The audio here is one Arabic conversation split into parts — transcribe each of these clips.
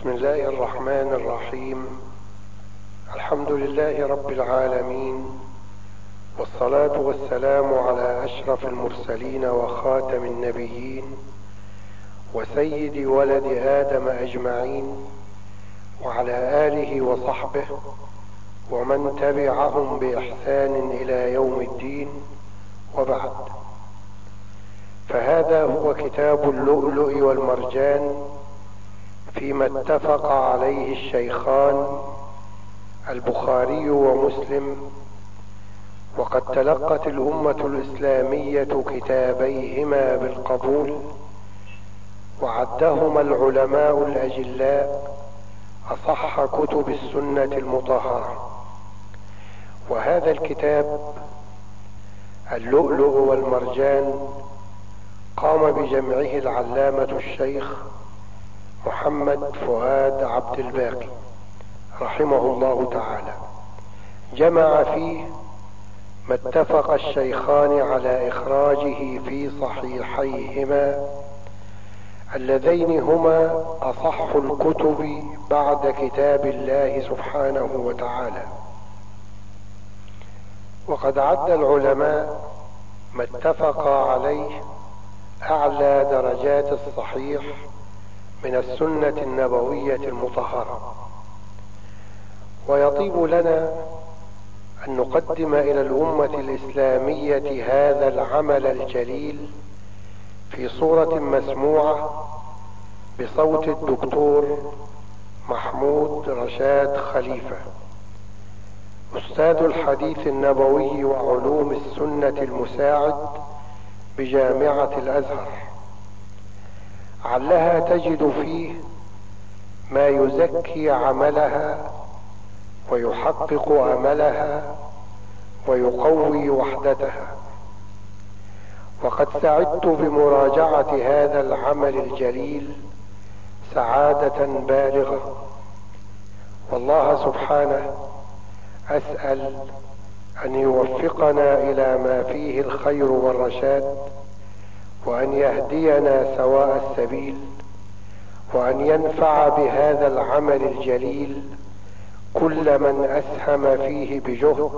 بسم الله الرحمن الرحيم. الحمد لله رب العالمين، والصلاة والسلام على أشرف المرسلين وخاتم النبيين وسيد ولد آدم أجمعين، وعلى آله وصحبه ومن تبعهم بإحسان إلى يوم الدين، وبعد. فهذا هو كتاب اللؤلؤ والمرجان فيما اتفق عليه الشيخان البخاري ومسلم، وقد تلقت الأمة الإسلامية كتابيهما بالقبول، وعدهما العلماء الأجلاء أصح كتب السنة المطهرة. وهذا الكتاب اللؤلؤ والمرجان قام بجمعه العلامة الشيخ محمد فؤاد عبد الباقي رحمه الله تعالى. جمع فيه ما اتفق الشيخان على إخراجه في صحيحيهما اللذين هما أصح الكتب بعد كتاب الله سبحانه وتعالى. وقد عد العلماء ما اتفق عليه أعلى درجات الصحيح من السنة النبوية المطهرة. ويطيب لنا أن نقدم إلى الأمة الإسلامية هذا العمل الجليل في صورة مسموعة بصوت الدكتور محمود رشاد خليفة، أستاذ الحديث النبوي وعلوم السنة المساعد بجامعة الأزهر، علها تجد فيه ما يزكي عملها ويحقق أملها ويقوي وحدتها. وقد سعدت بمراجعة هذا العمل الجليل سعادة بالغة، والله سبحانه أسأل أن يوفقنا إلى ما فيه الخير والرشاد، وأن يهدينا سواء السبيل، وأن ينفع بهذا العمل الجليل كل من أسهم فيه بجهد،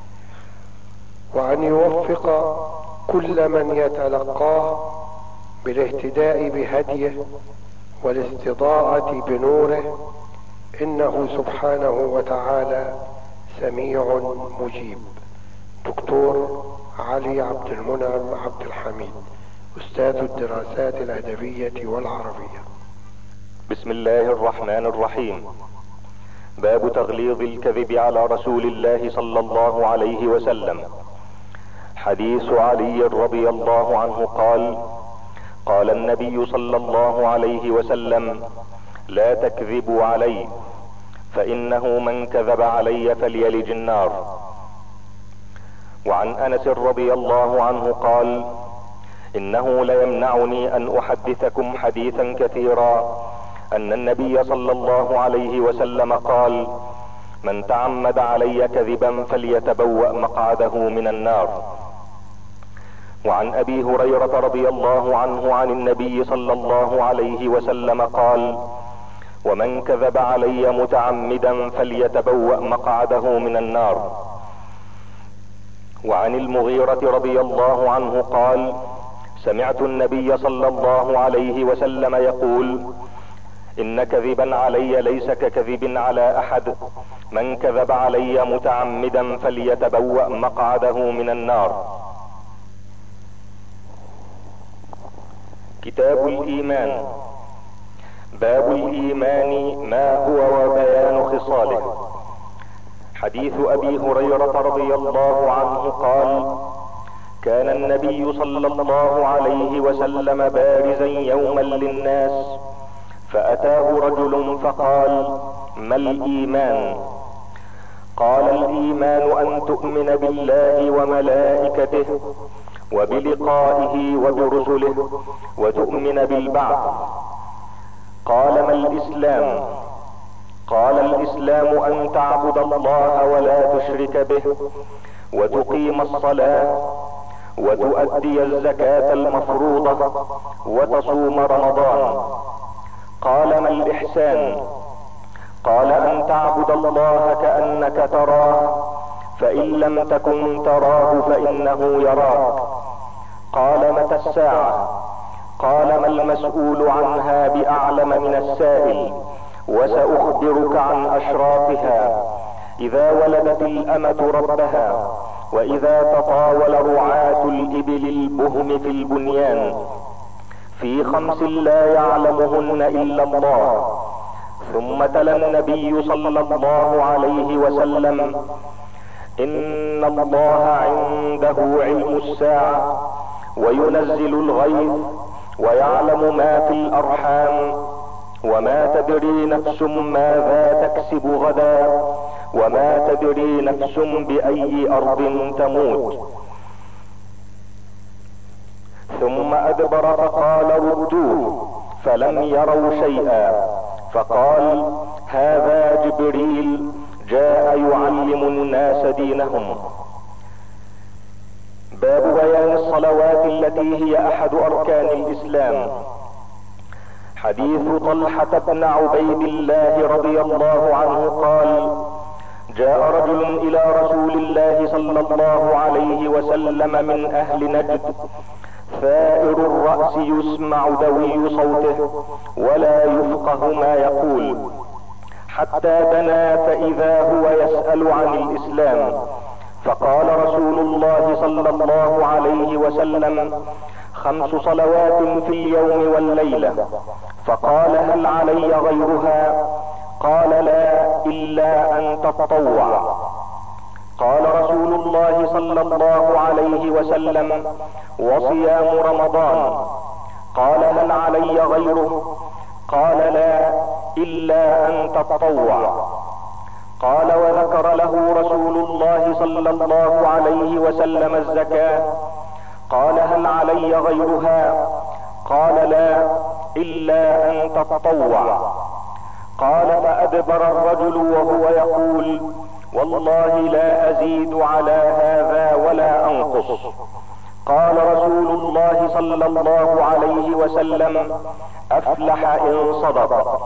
وأن يوفق كل من يتلقاه بالاهتداء بهديه والاستضاءة بنوره، إنه سبحانه وتعالى سميع مجيب. دكتور علي عبد المنعم عبد الحميد، أستاذ الدراسات الأدبية والعربية. بسم الله الرحمن الرحيم. باب تغليظ الكذب على رسول الله صلى الله عليه وسلم. حديث علي رضي الله عنه قال: قال النبي صلى الله عليه وسلم: لا تكذبوا علي، فإنه من كذب علي فليلج النار. وعن أنس رضي الله عنه قال: إنه ليمنعني أن أحدثكم حديثا كثيرا أن النبي صلى الله عليه وسلم قال: من تعمد علي كذبا فليتبوأ مقعده من النار. وعن أبي هريرة رضي الله عنه عن النبي صلى الله عليه وسلم قال: ومن كذب علي متعمدا فليتبوأ مقعده من النار. وعن المغيرة رضي الله عنه قال: سمعت النبي صلى الله عليه وسلم يقول: إن كذبا علي ليس ككذب على أحد، من كذب علي متعمدا فليتبوأ مقعده من النار. كتاب الإيمان. باب الإيمان ما هو وبيان خصاله. حديث أبي هريرة رضي الله عنه قال: كان النبي صلى الله عليه وسلم بارزا يوما للناس، فأتاه رجل فقال: ما الإيمان؟ قال: الإيمان أن تؤمن بالله وملائكته وبلقائه وبرسله وتؤمن بالبعث. قال: ما الإسلام؟ قال: الإسلام أن تعبد الله ولا تشرك به، وتقيم الصلاة، وتؤدي الزكاة المفروضة، وتصوم رمضان. قال: ما الإحسان؟ قال: أن تعبد الله كأنك تراه، فإن لم تكن تراه فإنه يراك. قال: متى الساعة؟ قال: ما المسؤول عنها بأعلم من السائل، وسأخبرك عن أشراطها: إذا ولدت الأمة ربها، وإذا تطاول رعاة الإبل البهم في البنيان، في 5 لا يعلمهن إلا الله. ثم تلا النبي صلى الله عليه وسلم: إن الله عنده علم الساعة، وينزل الغيث، ويعلم ما في الأرحام، وما تدري نفس ماذا تكسب غدا، وما تدري نفس بأي أرض تموت. ثم أدبر فقال: ردوه، فلم يروا شيئا. فقال: هذا جبريل جاء يعلم الناس دينهم. باب بيان الصلوات التي هي أحد أركان الإسلام. حديث طلحة بن عبيد الله رضي الله عنه قال: جاء رجل إلى رسول الله صلى الله عليه وسلم من أهل نجد، ثائر الرأس، يسمع دوي صوته ولا يفقه ما يقول، حتى دنا فإذا هو يسأل عن الإسلام. فقال رسول الله صلى الله عليه وسلم: 5 صلوات في اليوم والليلة. فقال: هل علي غيرها؟ قال: لا، إلا أن تتطوع. قال رسول الله صلى الله عليه وسلم: وصيام رمضان. قال: هل علي غيره؟ قال: لا، إلا أن تتطوع. قال: وذكر له رسول الله صلى الله عليه وسلم الزكاة. قال: هل علي غيرها؟ قال: لا، إلا أن تتطوع. قال: فأدبر الرجل وهو يقول: والله لا أزيد على هذا ولا أنقص. قال رسول الله صلى الله عليه وسلم: أفلح إن صدق.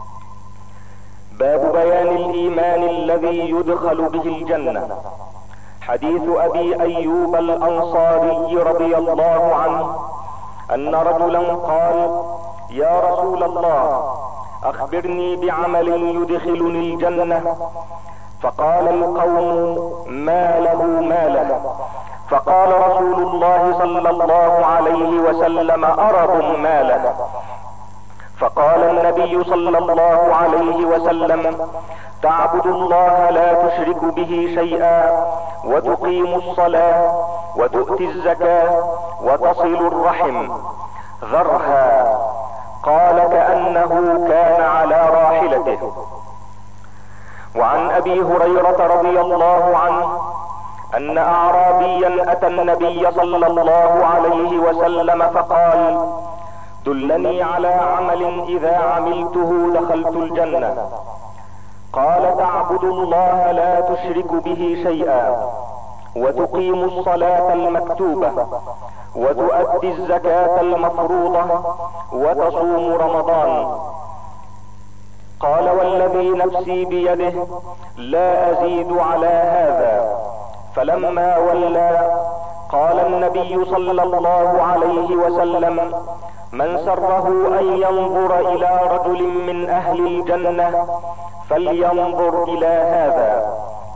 باب بيان الإيمان الذي يدخل به الجنة. حديث أبي أيوب الأنصاري رضي الله عنه أن رجلا قال: يا رسول الله، أخبرني بعمل يدخلني الجنة. فقال القوم: ما له ما له. فقال رسول الله صلى الله عليه وسلم: أرب ما له. فقال النبي صلى الله عليه وسلم: تعبد الله لا تشرك به شيئا، وتقيم الصلاة، وتؤتي الزكاة، وتصل الرحم، ذرها. قال: كأنه كان على راحلته. وعن أبي هريرة رضي الله عنه أن أعرابيا أتى النبي صلى الله عليه وسلم فقال: دلني على عمل إذا عملته دخلت الجنة. قال: تعبد الله لا تشرك به شيئا، وتقيم الصلاة المكتوبة، وتؤدي الزكاة المفروضة، وتصوم رمضان. قال: والذي نفسي بيده لا أزيد على هذا. فلما ولى قال النبي صلى الله عليه وسلم: من سره أن ينظر إلى رجل من أهل الجنة فلينظر إلى هذا.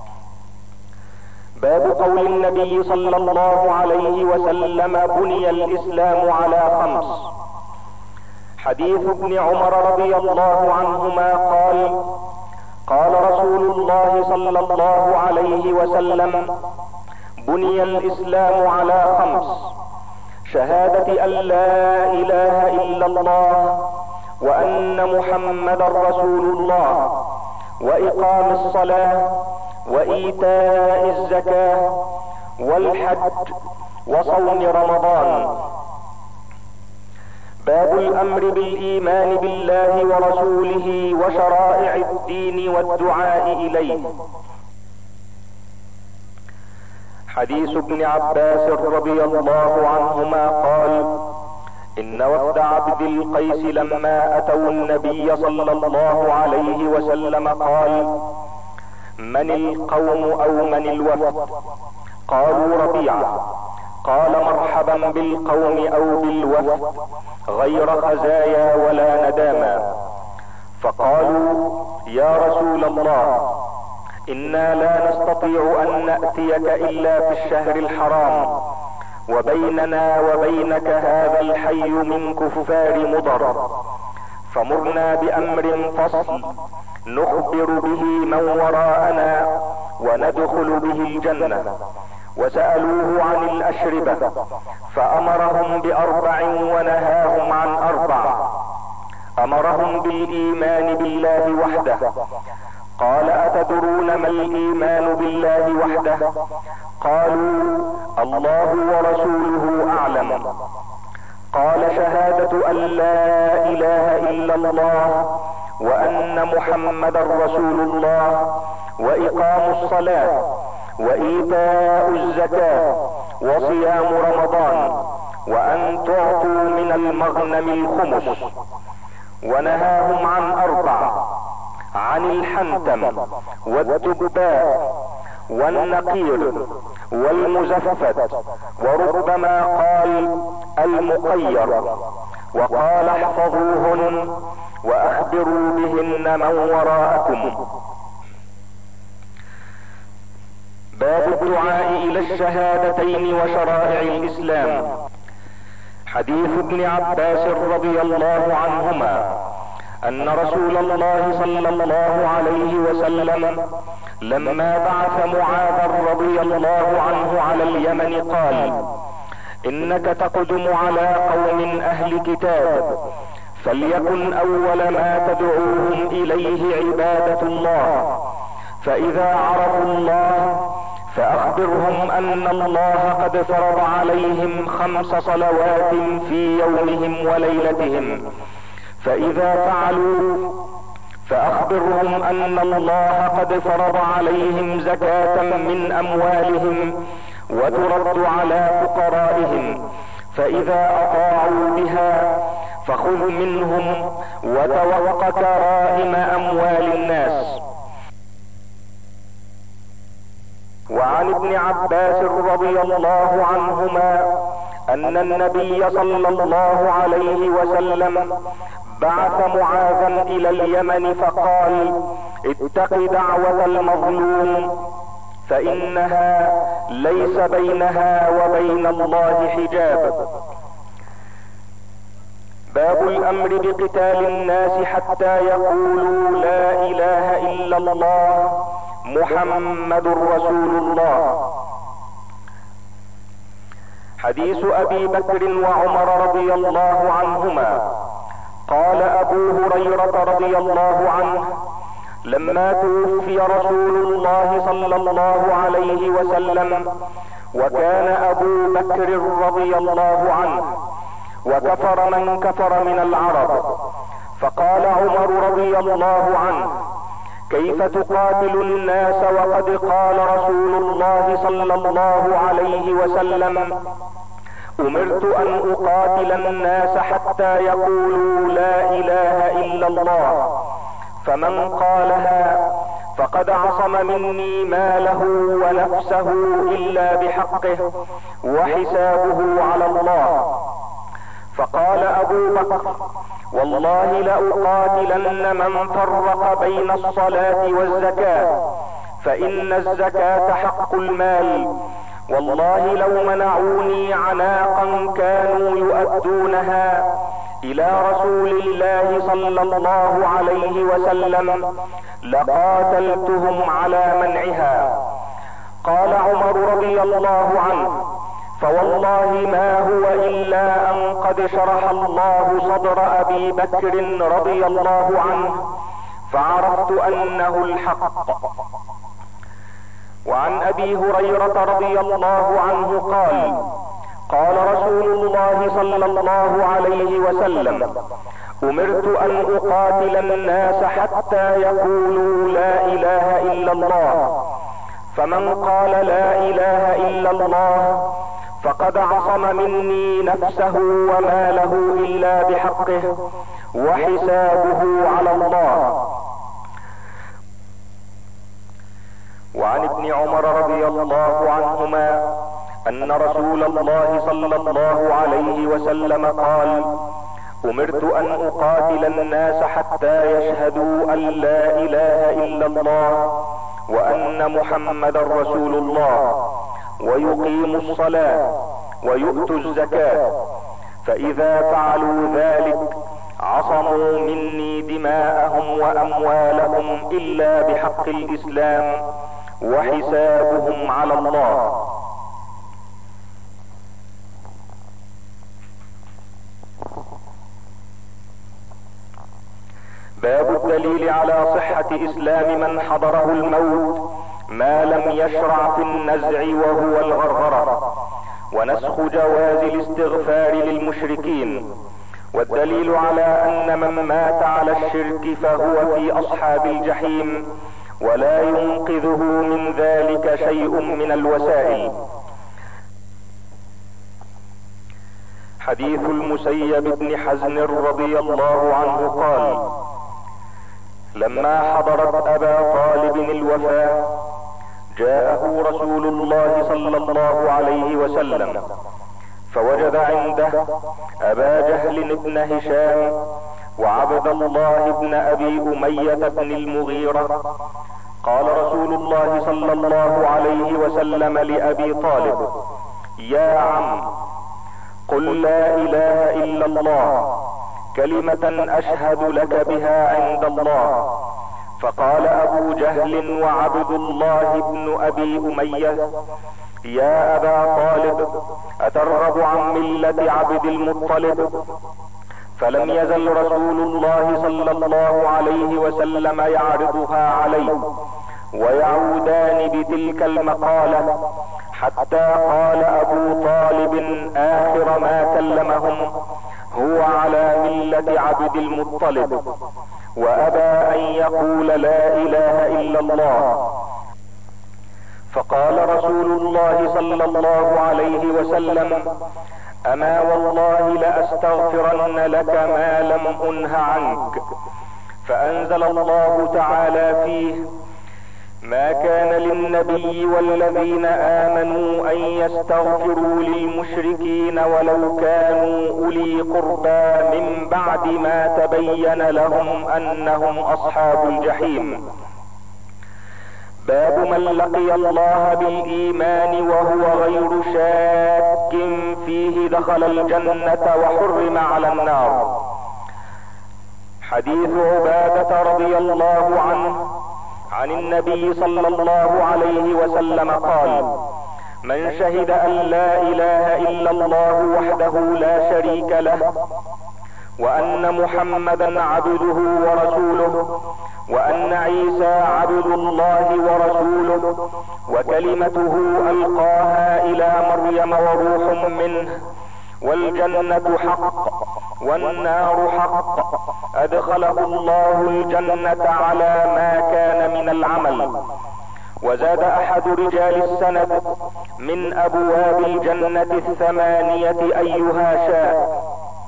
باب قول النبي صلى الله عليه وسلم: بني الإسلام على 5. حديث ابن عمر رضي الله عنهما قال: قال رسول الله صلى الله عليه وسلم: بني الإسلام على 5: شهادة أن لا إله إلا الله، وأن محمدا رسول الله، وإقام الصلاة، وإيتاء الزكاة، والحج، وصوم رمضان. باب الأمر بالإيمان بالله ورسوله وشرائع الدين والدعاء إليه. حديث ابن عباس رضي الله عنهما قال: ان وفد عبد القيس لما اتوا النبي صلى الله عليه وسلم قال: من القوم او من الوفد؟ قالوا: ربيعة. قال: مرحبا بالقوم او بالوفد، غير خزايا ولا نداما. فقالوا: يا رسول الله، انا لا نستطيع ان نأتيك الا في الشهر الحرام، وبيننا وبينك هذا الحي من كفار مضر، فمرنا بامر فصل نخبر به من وراءنا وندخل به الجنة. وسألوه عن الاشربة فامرهم ب4 ونهاهم عن 4. امرهم بالايمان بالله وحده. قال: اتدرون ما الايمان بالله وحده؟ قالوا: الله ورسوله اعلم. قال: شهادة ان لا اله الا الله وان محمدا رسول الله، واقام الصلاة، وايتاء الزكاة، وصيام رمضان، وان تعطوا من المغنم الخمس. ونهاهم عن 4: عن الحنتم والدباء والنقير والمزفت، وربما قال المقير، وقال: احفظوهن واخبروا بهن من وراءكم. باب الدعاء الى الشهادتين وشرائع الاسلام. حديث ابن عباس رضي الله عنهما ان رسول الله صلى الله عليه وسلم لما بعث معاذا رضي الله عنه على اليمن قال: انك تقدم على قوم اهل كتاب، فليكن اول ما تدعوهم اليه عبادة الله، فاذا عرفوا الله فاخبرهم ان الله قد فرض عليهم 5 صلوات في يومهم وليلتهم، فاذا فعلوا فاخبرهم ان الله قد فرض عليهم زكاة من اموالهم وترد على فقرائهم، فاذا اطاعوا بها فخذ منهم وتوق كرائم اموال الناس. وعن ابن عباس رضي الله عنهما ان النبي صلى الله عليه وسلم بعث معاذا الى اليمن فقال: اتق دعوة المظلوم، فانها ليس بينها وبين الله حجاب. باب الامر بقتال الناس حتى يقولوا لا اله الا الله محمد رسول الله. حديث ابي بكر وعمر رضي الله عنهما. قال ابو هريرة رضي الله عنه: لما توفي رسول الله صلى الله عليه وسلم وكان ابو بكر رضي الله عنه وكفر من كفر من العرب، فقال عمر رضي الله عنه: كيف تقاتل الناس وقد قال رسول الله صلى الله عليه وسلم: امرت ان اقاتل الناس حتى يقولوا لا اله الا الله، فمن قالها فقد عصم مني ماله ونفسه الا بحقه وحسابه على الله. فقال ابو بكر: والله لاقاتلن من فرق بين الصلاة والزكاة، فان الزكاة حق المال، والله لو منعوني عناقا كانوا يؤدونها الى رسول الله صلى الله عليه وسلم لقاتلتهم على منعها. قال عمر رضي الله عنه: فوالله ما هو الا ان قد شرح الله صدر ابي بكر رضي الله عنه فعرفت انه الحق. وعن ابي هريرة رضي الله عنه قال: قال رسول الله صلى الله عليه وسلم: امرت ان اقاتل الناس حتى يقولوا لا اله الا الله، فمن قال لا اله الا الله فقد عصم مني نفسه وماله الا بحقه وحسابه على الله. وعن ابن عمر رضي الله عنهما ان رسول الله صلى الله عليه وسلم قال: امرت ان اقاتل الناس حتى يشهدوا ان لا اله الا الله وان محمدا رسول الله ويقيموا الصلاة ويؤتوا الزكاة، فاذا فعلوا ذلك عصموا مني دماءهم واموالهم الا بحق الاسلام وحسابهم على الله. باب الدليل على صحة اسلام من حضره الموت ما لم يشرع في النزع وهو الغرغرة، ونسخ جواز الاستغفار للمشركين. والدليل على ان من مات على الشرك فهو في اصحاب الجحيم ولا ينقذه من ذلك شيء من الوسائل. حديث المسيب بن حزن رضي الله عنه قال: لما حضرت ابا طالب الوفاة جاءه رسول الله صلى الله عليه وسلم فوجد عنده ابا جهل بن هشام وعبد الله بن ابي امية بن المغيرة. قال رسول الله صلى الله عليه وسلم لابي طالب: يا عم، قل لا اله الا الله كلمة اشهد لك بها عند الله. فقال ابو جهل وعبد الله بن ابي امية: يا ابا طالب، اترغب عن ملة عبد المطلب؟ فلم يزل رسول الله صلى الله عليه وسلم يعرضها عليه ويعودان بتلك المقالة حتى قال ابو طالب اخر ما كلمهم: هو على ملة عبد المطلب، وابى ان يقول لا اله الا الله. فقال رسول الله صلى الله عليه وسلم: اما والله لاستغفرن لك ما لم انه عنك. فانزل الله تعالى فيه: ما كان للنبي والذين امنوا ان يستغفروا للمشركين ولو كانوا اولي قربى من بعد ما تبين لهم انهم اصحاب الجحيم. باب من لقي الله بالايمان وهو غير شاك فيه دخل الجنة وحرم على النار. حديث عبادة رضي الله عنه عن النبي صلى الله عليه وسلم قال: من شهد ان لا اله الا الله وحده لا شريك له وان محمدا عبده ورسوله وان عيسى عبد الله ورسوله وكلمته القاها الى مريم وروح منه، والجنة حق والنار حق، ادخله الله الجنة على ما كان من العمل. وزاد احد رجال السند: من ابواب الجنة 8 ايها شاء.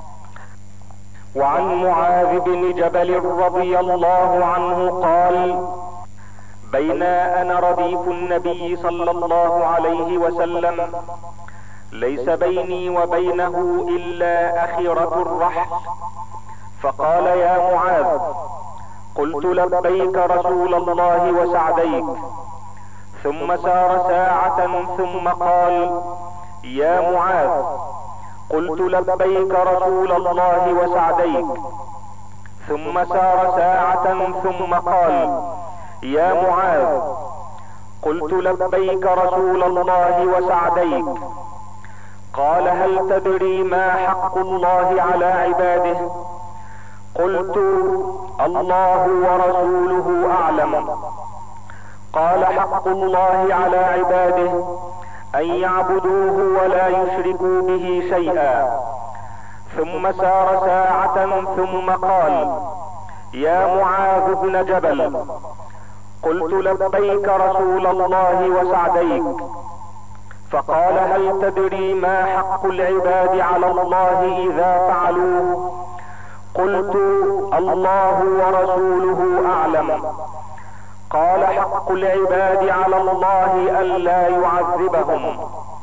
وعن معاذ بن جبل رضي الله عنه قال: بينا انا رديف النبي صلى الله عليه وسلم ليس بيني وبينه الا اخرة الرحل، فقال: يا معاذ. قلت: لبيك رسول الله وسعديك. ثم سار ساعة ثم قال: يا معاذ. قلت: لبيك رسول الله وسعديك. ثم سار ساعة ثم قال: يا معاذ. قلت: لبيك رسول الله وسعديك. قال: هل تدري ما حق الله على عباده؟ قلت: الله ورسوله اعلم. قال: حق الله على عباده ان يعبدوه ولا يشركوا به شيئا. ثم سار ساعة ثم قال: يا معاذ بن جبل. قلت: لبيك رسول الله وسعديك. فقال: هل تدري ما حق العباد على الله اذا فعلوه؟ قلت: الله ورسوله اعلم. قال: حق العباد على الله الا يعذبهم.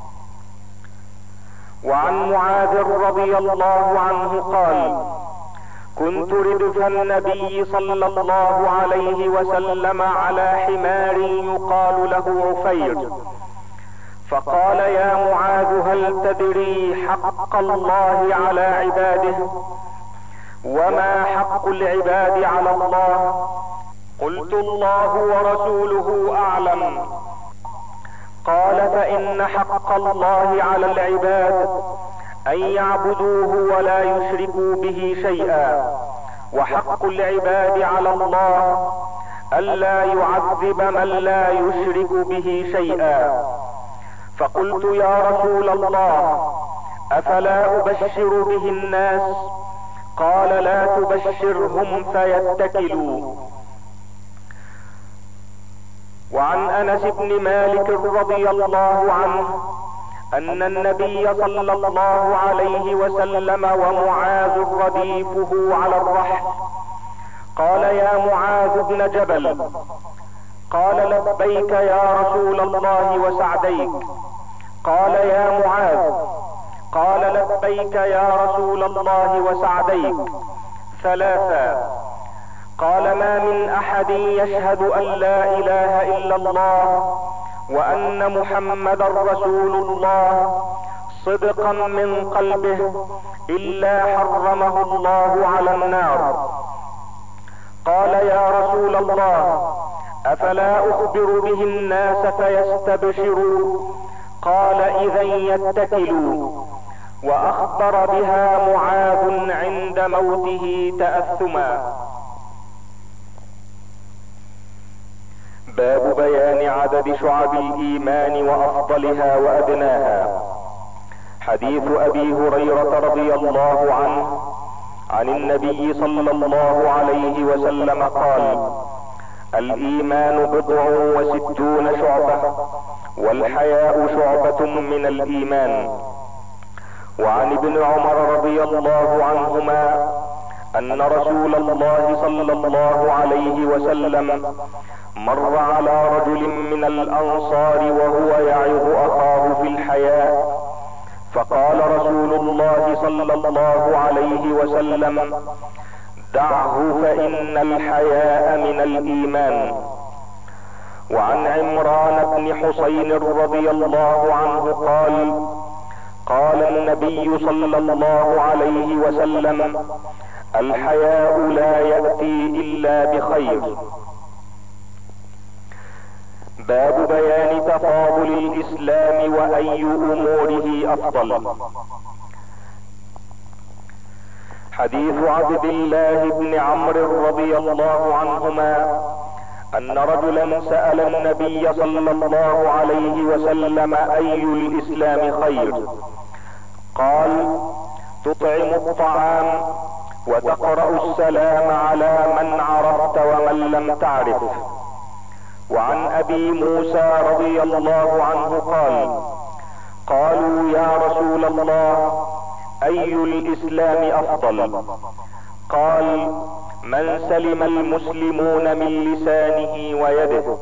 وعن معاذ رضي الله عنه قال: كنت ردف النبي صلى الله عليه وسلم على حمار يقال له عفير، فقال: يا معاذ هل تدري حق الله على عباده؟ وما حق العباد على الله؟ قلت: الله ورسوله اعلم. قال: فان حق الله على العباد ان يعبدوه ولا يشركوا به شيئا، وحق العباد على الله الا يعذب من لا يشرك به شيئا. فقلت: يا رسول الله افلا ابشر به الناس؟ قال: لا تبشرهم فيتكلوا. وعن انس بن مالك رضي الله عنه ان النبي صلى الله عليه وسلم ومعاذ رديفه على الرحل قال: يا معاذ بن جبل. قال: لبيك يا رسول الله وسعديك. قال: يا معاذ. قال: لبيك يا رسول الله وسعديك ثلاثا. قال: ما من احد يشهد ان لا اله الا الله وان محمدا رسول الله صدقا من قلبه الا حرمه الله على النار. قال: يا رسول الله افلا اخبر به الناس فيستبشروا؟ قال: اذا يتكلوا. واخبر بها معاذ عند موته تأثما. باب بيان عدد شعب الايمان وافضلها وادناها. حديث ابي هريرة رضي الله عنه عن النبي صلى الله عليه وسلم قال: الايمان 69 شعبة، والحياء شعبة من الايمان. وعن ابن عمر رضي الله عنهما ان رسول الله صلى الله عليه وسلم مر على رجل من الانصار وهو يعظ اخاه في الحياء، فقال رسول الله صلى الله عليه وسلم: دعه فان الحياء من الايمان. وعن عمران بن حسين رضي الله عنه قال: قال النبي صلى الله عليه وسلم: الحياء لا يأتي الا بخير. باب بيان تفاضل الاسلام واي اموره افضل. حديث عبد الله بن عمرو رضي الله عنهما ان رجلا سأل النبي صلى الله عليه وسلم: اي الاسلام خير؟ قال: تطعم الطعام وتقرأ السلام على من عرفت ومن لم تعرف. وعن ابي موسى رضي الله عنه قال: قالوا: يا رسول الله اي الاسلام افضل؟ قال: من سلم المسلمون من لسانه ويده.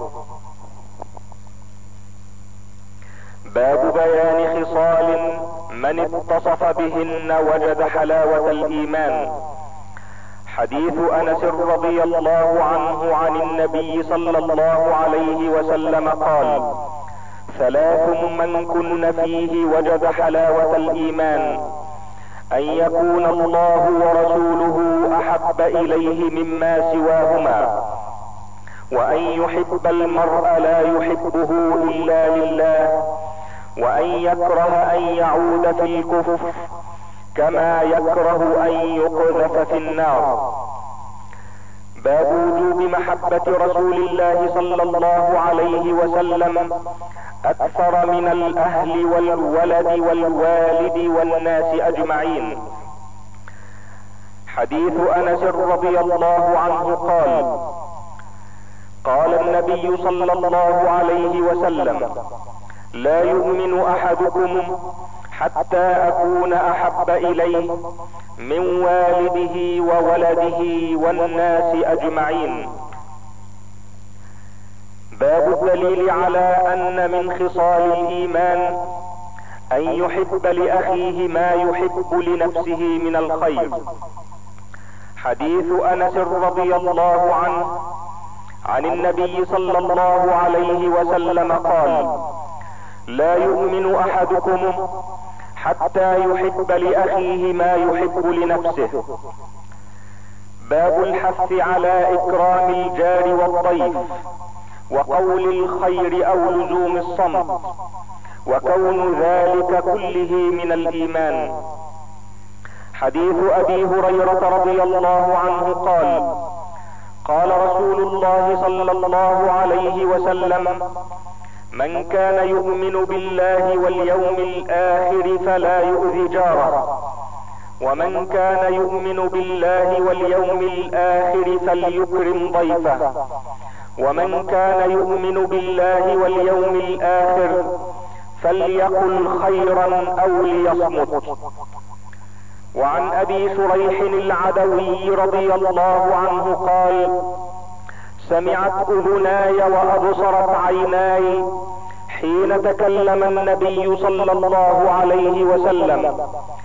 باب بيان خصال من اتصف بهن وجد حلاوة الايمان. حديث انس رضي الله عنه عن النبي صلى الله عليه وسلم قال: 3 من كن فيه وجد حلاوة الايمان: ان يكون الله ورسوله احب اليه مما سواهما، وان يحب المرء لا يحبه الا لله، وان يكره ان يعود في الكفر كما يكره ان يقذف في النار. باب وجوب محبة رسول الله صلى الله عليه وسلم اكثر من الاهل والولد والوالد والناس اجمعين. حديث انس رضي الله عنه قال: النبي صلى الله عليه وسلم: لا يؤمن احدكم حتى اكون احب اليه من والده وولده والناس اجمعين. باب الدليل على ان من خصال الايمان ان يحب لاخيه ما يحب لنفسه من الخير. حديث انس رضي الله عنه عن النبي صلى الله عليه وسلم قال: لا يؤمن احدكم حتى يحب لاخيه ما يحب لنفسه. باب الحث على اكرام الجار والضيف وقول الخير او لزوم الصمت، وكون ذلك كله من الايمان. حديث ابي هريرة رضي الله عنه قال: قال رسول الله صلى الله عليه وسلم: من كان يؤمن بالله واليوم الاخر فلا يؤذي جاره، ومن كان يؤمن بالله واليوم الاخر فليكرم ضيفه، ومن كان يؤمن بالله واليوم الاخر فليقل خيرا او ليصمت. وعن ابي شريح العدوي رضي الله عنه قال: سمعت اذناي وابصرت عيناي حين تكلم النبي صلى الله عليه وسلم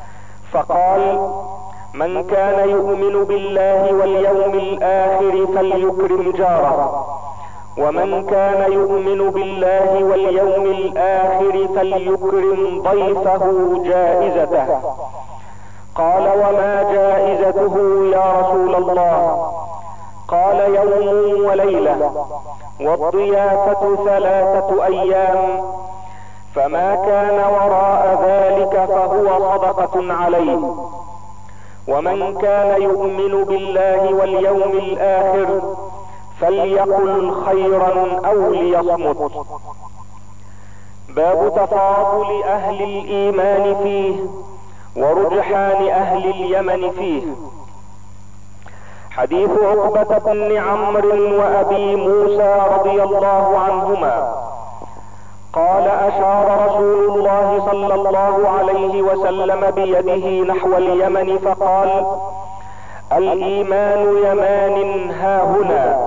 فقال: من كان يؤمن بالله واليوم الاخر فليكرم جاره، ومن كان يؤمن بالله واليوم الاخر فليكرم ضيفه جائزته. قال: وما جائزته يا رسول الله؟ قال: يوم وليلة، والضيافة 3 أيام، فما كان وراء ذلك فهو صدقة عليه. ومن كان يؤمن بالله واليوم الاخر فليقل خيرا او ليصمت. باب تفاضل اهل الايمان فيه ورجحان اهل اليمن فيه. حديث عقبة بن عمرو وابي موسى رضي الله عنهما قال: اشار رسول الله صلى الله عليه وسلم بيده نحو اليمن فقال: الايمان يمان هاهنا،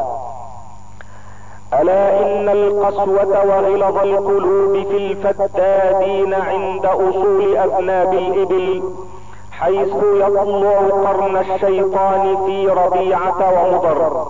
الا ان القسوة وغلظ القلوب في الفدادين عند اصول اذناب الابل، حيث يطلع قرن الشيطان في ربيعة ومضر.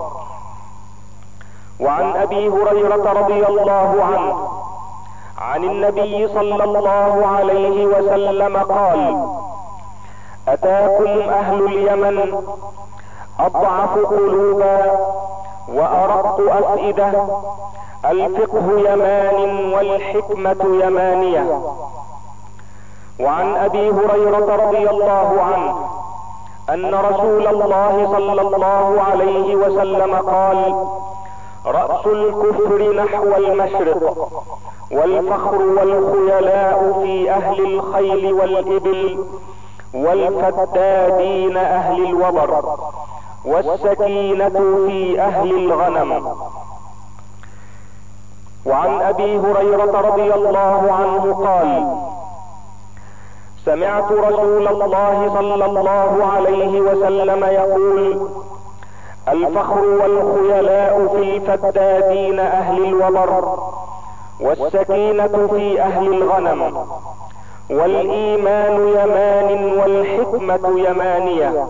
وعن ابي هريرة رضي الله عنه عن النبي صلى الله عليه وسلم قال: اتاكم اهل اليمن اضعف قلوبا وارق افئدة، الفقه يمان والحكمة يمانية. وعن ابي هريرة رضي الله عنه ان رسول الله صلى الله عليه وسلم قال: رأس الكفر نحو المشرق، والفخر والخيلاء في اهل الخيل والابل، والفدادين اهل الوبر، والسكينة في اهل الغنم. وعن ابي هريرة رضي الله عنه قال: سمعت رسول الله صلى الله عليه وسلم يقول: الفخر والخيلاء في الفدادين اهل الوبر، والسكينة في اهل الغنم، والايمان يمان والحكمة يمانية.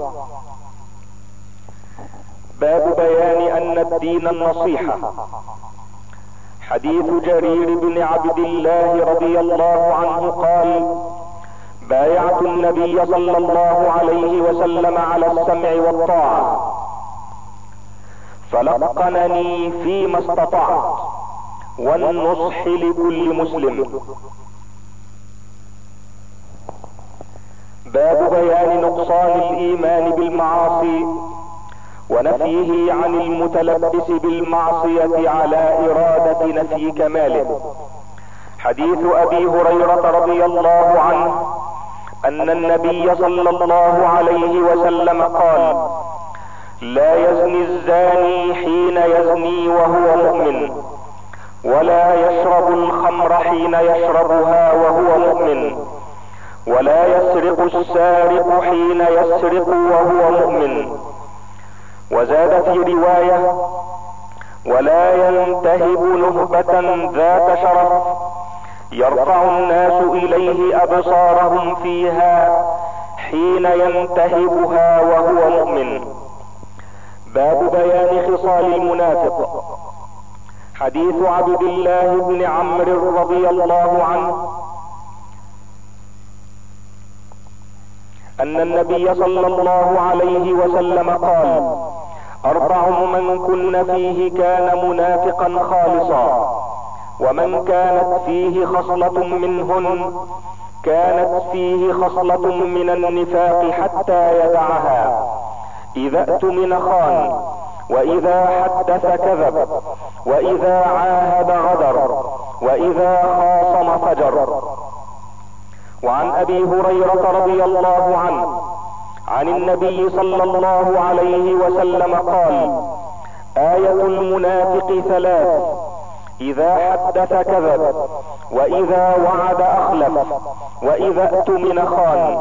باب بيان ان الدين النصيحة. حديث جرير بن عبد الله رضي الله عنه قال: بايعت النبي صلى الله عليه وسلم على السمع والطاعة، فلقنني فيما استطعت، والنصح لكل مسلم. باب بيان نقصان الايمان بالمعاصي ونفيه عن المتلبس بالمعصية على ارادة نفي كماله. حديث ابي هريرة رضي الله عنه ان النبي صلى الله عليه وسلم قال: لا يزني الزاني حين يزني وهو مؤمن، ولا يشرب الخمر حين يشربها وهو مؤمن، ولا يسرق السارق حين يسرق وهو مؤمن. وزاد في رواية: ولا ينتهب نهبة ذات شرف يرفع الناس اليه ابصارهم فيها حين ينتهبها وهو مؤمن. باب بيان خصال المنافق. حديث عبد الله بن عمرو رضي الله عنه ان النبي صلى الله عليه وسلم قال: 4 من كن فيه كان منافقا خالصا، ومن كانت فيه خصلة منهن كانت فيه خصلة من النفاق حتى يدعها: إذا اؤتمن خان، وإذا حدث كذب، وإذا عاهد غدر، وإذا خاصم فجر. وعن أبي هريرة رضي الله عنه عن النبي صلى الله عليه وسلم قال: آية المنافق 3: إذا حدث كذب، وإذا وعد أخلف، وإذا اؤتمن خان.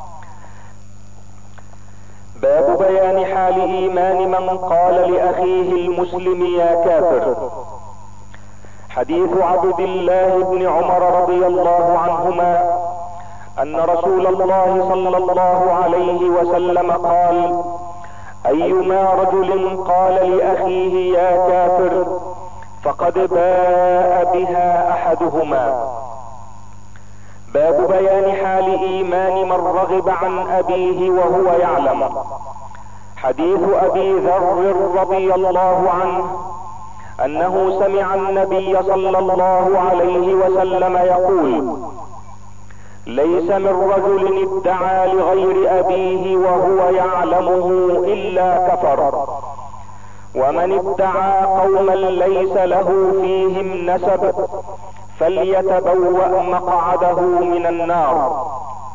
باب بيان حال إيمان من قال لأخيه المسلم يا كافر. حديث عبد الله بن عمر رضي الله عنهما ان رسول الله صلى الله عليه وسلم قال: ايما رجل قال لاخيه يا كافر فقد باء بها احدهما. باب بيان حال ايمان من رغب عن ابيه وهو يعلم. حديث ابي ذر رضي الله عنه انه سمع النبي صلى الله عليه وسلم يقول: ليس من رجل ادعى لغير ابيه وهو يعلمه الا كفر، ومن ادعى قوما ليس له فيهم نسب فليتبوأ مقعده من النار.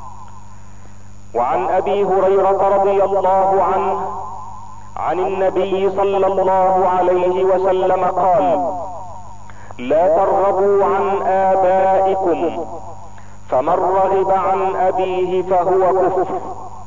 وعن ابي هريرة رضي الله عنه عن النبي صلى الله عليه وسلم قال: لا ترغبوا عن آبائكم، فمن رغب عن أبيه فهو كفر.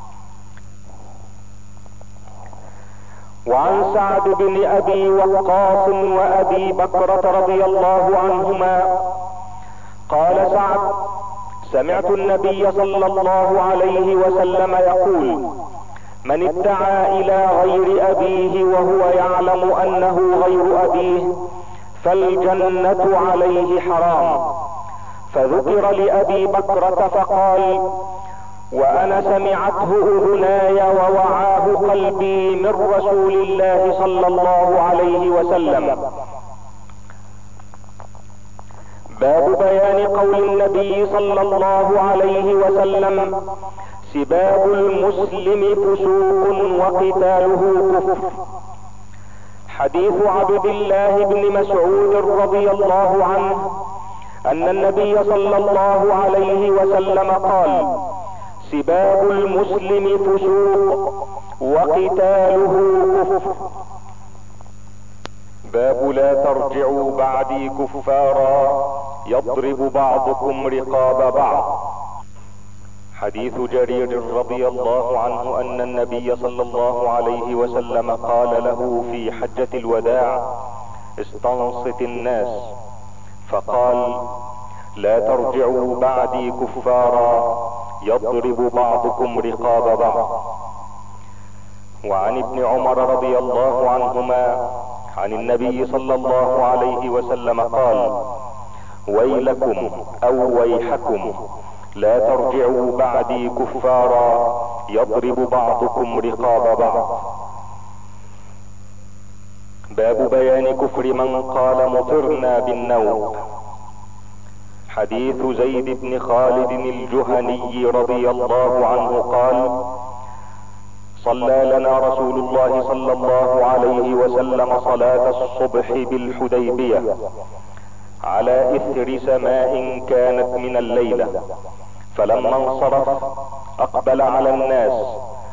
وعن سعد بن أبي وقاص وأبي بكرة رضي الله عنهما قال سعد: سمعت النبي صلى الله عليه وسلم يقول: من ادعى الى غير ابيه وهو يعلم انه غير ابيه فالجنة عليه حرام. فذكر لابي بكرة فقال: وانا سمعته اذناي ووعاه قلبي من رسول الله صلى الله عليه وسلم. باب بيان قول النبي صلى الله عليه وسلم: سباب المسلم فسوق وقتاله كفر. حديث عبد الله بن مسعود رضي الله عنه ان النبي صلى الله عليه وسلم قال: سباب المسلم فسوق وقتاله كفر. باب لا ترجعوا بعدي كفارا يضرب بعضكم رقاب بعض. حديث جرير رضي الله عنه ان النبي صلى الله عليه وسلم قال له في حجة الوداع: استنصت الناس، فقال: لا ترجعوا بعدي كفارا يضرب بعضكم رقاب بعض. وعن ابن عمر رضي الله عنهما عن النبي صلى الله عليه وسلم قال: ويلكم او ويحكم، لا ترجعوا بعدي كفارا يضرب بعضكم رقاب بعض. باب بيان كفر من قال مطرنا بالنوء. حديث زيد بن خالد الجهني رضي الله عنه قال: صلى لنا رسول الله صلى الله عليه وسلم صلاة الصبح بالحديبية على اثر سماء كانت من الليلة، فلما انصرف اقبل على الناس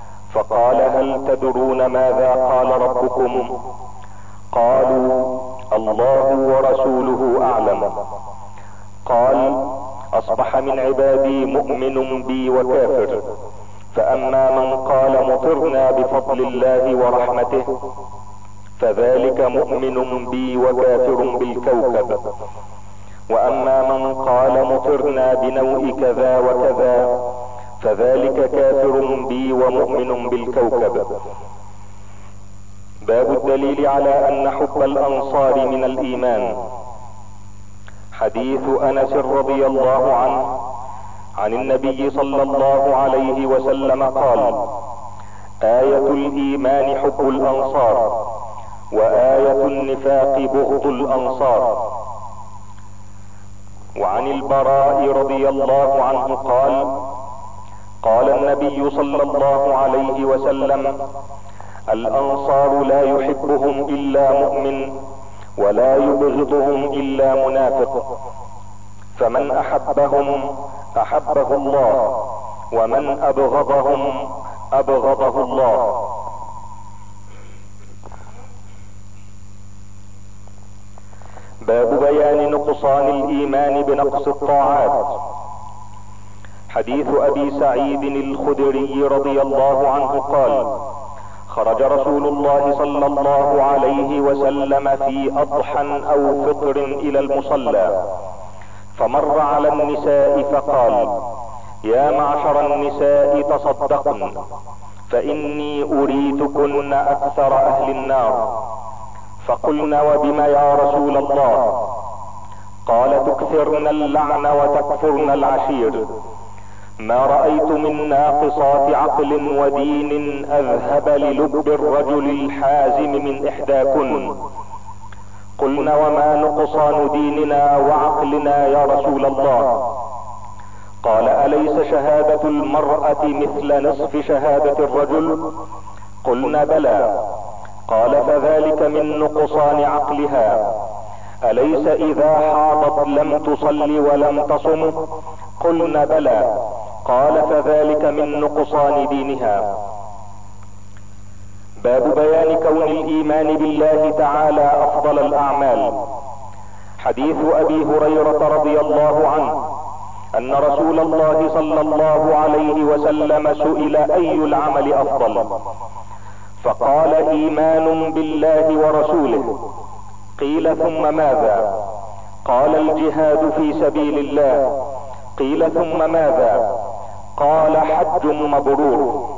فقال: هل تدرون ماذا قال ربكم؟ قالوا: الله ورسوله اعلم. قال: اصبح من عبادي مؤمن بي وكافر، فاما من قال مطرنا بفضل الله ورحمته فذلك مؤمن بي وكافر بالكوكب، واما من قال مطرنا بنوء كذا وكذا فذلك كافر بي ومؤمن بالكوكب. باب الدليل على ان حب الانصار من الايمان. حديث انس رضي الله عنه عن النبي صلى الله عليه وسلم قال: آية الايمان حب الانصار، وآية النفاق بغض الانصار. وعن البراء رضي الله عنه قال: قال النبي صلى الله عليه وسلم: الانصار لا يحبهم الا مؤمن ولا يبغضهم الا منافق، فمن احبهم احبه الله، ومن ابغضهم ابغضه الله. باب بيان نقصان الايمان بنقص الطاعات. حديث ابي سعيد الخدري رضي الله عنه قال: خرج رسول الله صلى الله عليه وسلم في اضحى او فطر الى المصلى، فمر على النساء فقال: يا معشر النساء تصدقن، فاني اريتكن اكثر اهل النار. فقلن: وبم يا رسول الله؟ قال: تكثرن اللعن وتكفرن العشير. ما رأيت من ناقصات عقل ودين اذهب للب الرجل الحازم من احداكن. قلنا: وما نقصان ديننا وعقلنا يا رسول الله؟ قال: أليس شهادة المرأة مثل نصف شهادة الرجل؟ قلنا: بلى. قال: فذلك من نقصان عقلها. أليس إذا حاضت لم تصل ولم تصم؟ قلنا: بلى. قال: فذلك من نقصان دينها. باب بيان كون الايمان بالله تعالى افضل الاعمال. حديث ابي هريرة رضي الله عنه ان رسول الله صلى الله عليه وسلم سئل: اي العمل افضل؟ فقال: ايمان بالله ورسوله. قيل: ثم ماذا؟ قال: الجهاد في سبيل الله. قيل: ثم ماذا؟ قال: حج مبرور.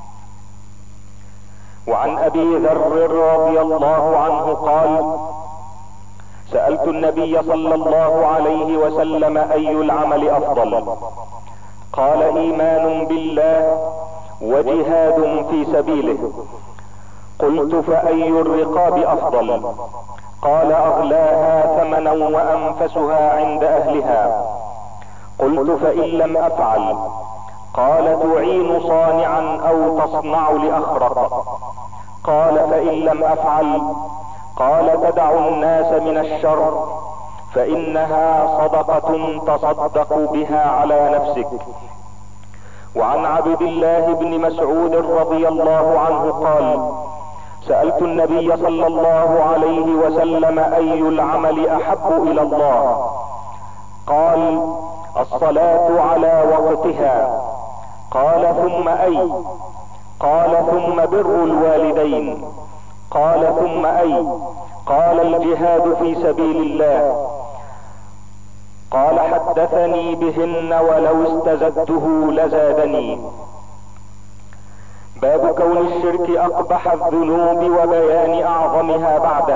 وعن ابي ذر رضي الله عنه قال: سألت النبي صلى الله عليه وسلم: اي العمل افضل؟ قال: ايمان بالله وجهاد في سبيله. قلت: فاي الرقاب افضل؟ قال: اغلاها ثمنا وانفسها عند اهلها. قلت: فان لم افعل؟ قال: تعين صانعا او تصنع لاخرق. قال: فان لم افعل؟ قال: تدع الناس من الشر، فانها صدقة تصدق بها على نفسك. وعن عبد الله بن مسعود رضي الله عنه قال: سألت النبي صلى الله عليه وسلم: اي العمل احب الى الله؟ قال: الصلاة على وقتها. قال: ثم اي؟ قال: ثم بر الوالدين. قال: ثم اي؟ قال: الجهاد في سبيل الله. قال: حدثني بهن ولو استزدته لزادني. باب كون الشرك اقبح الذنوب وبيان اعظمها بعده.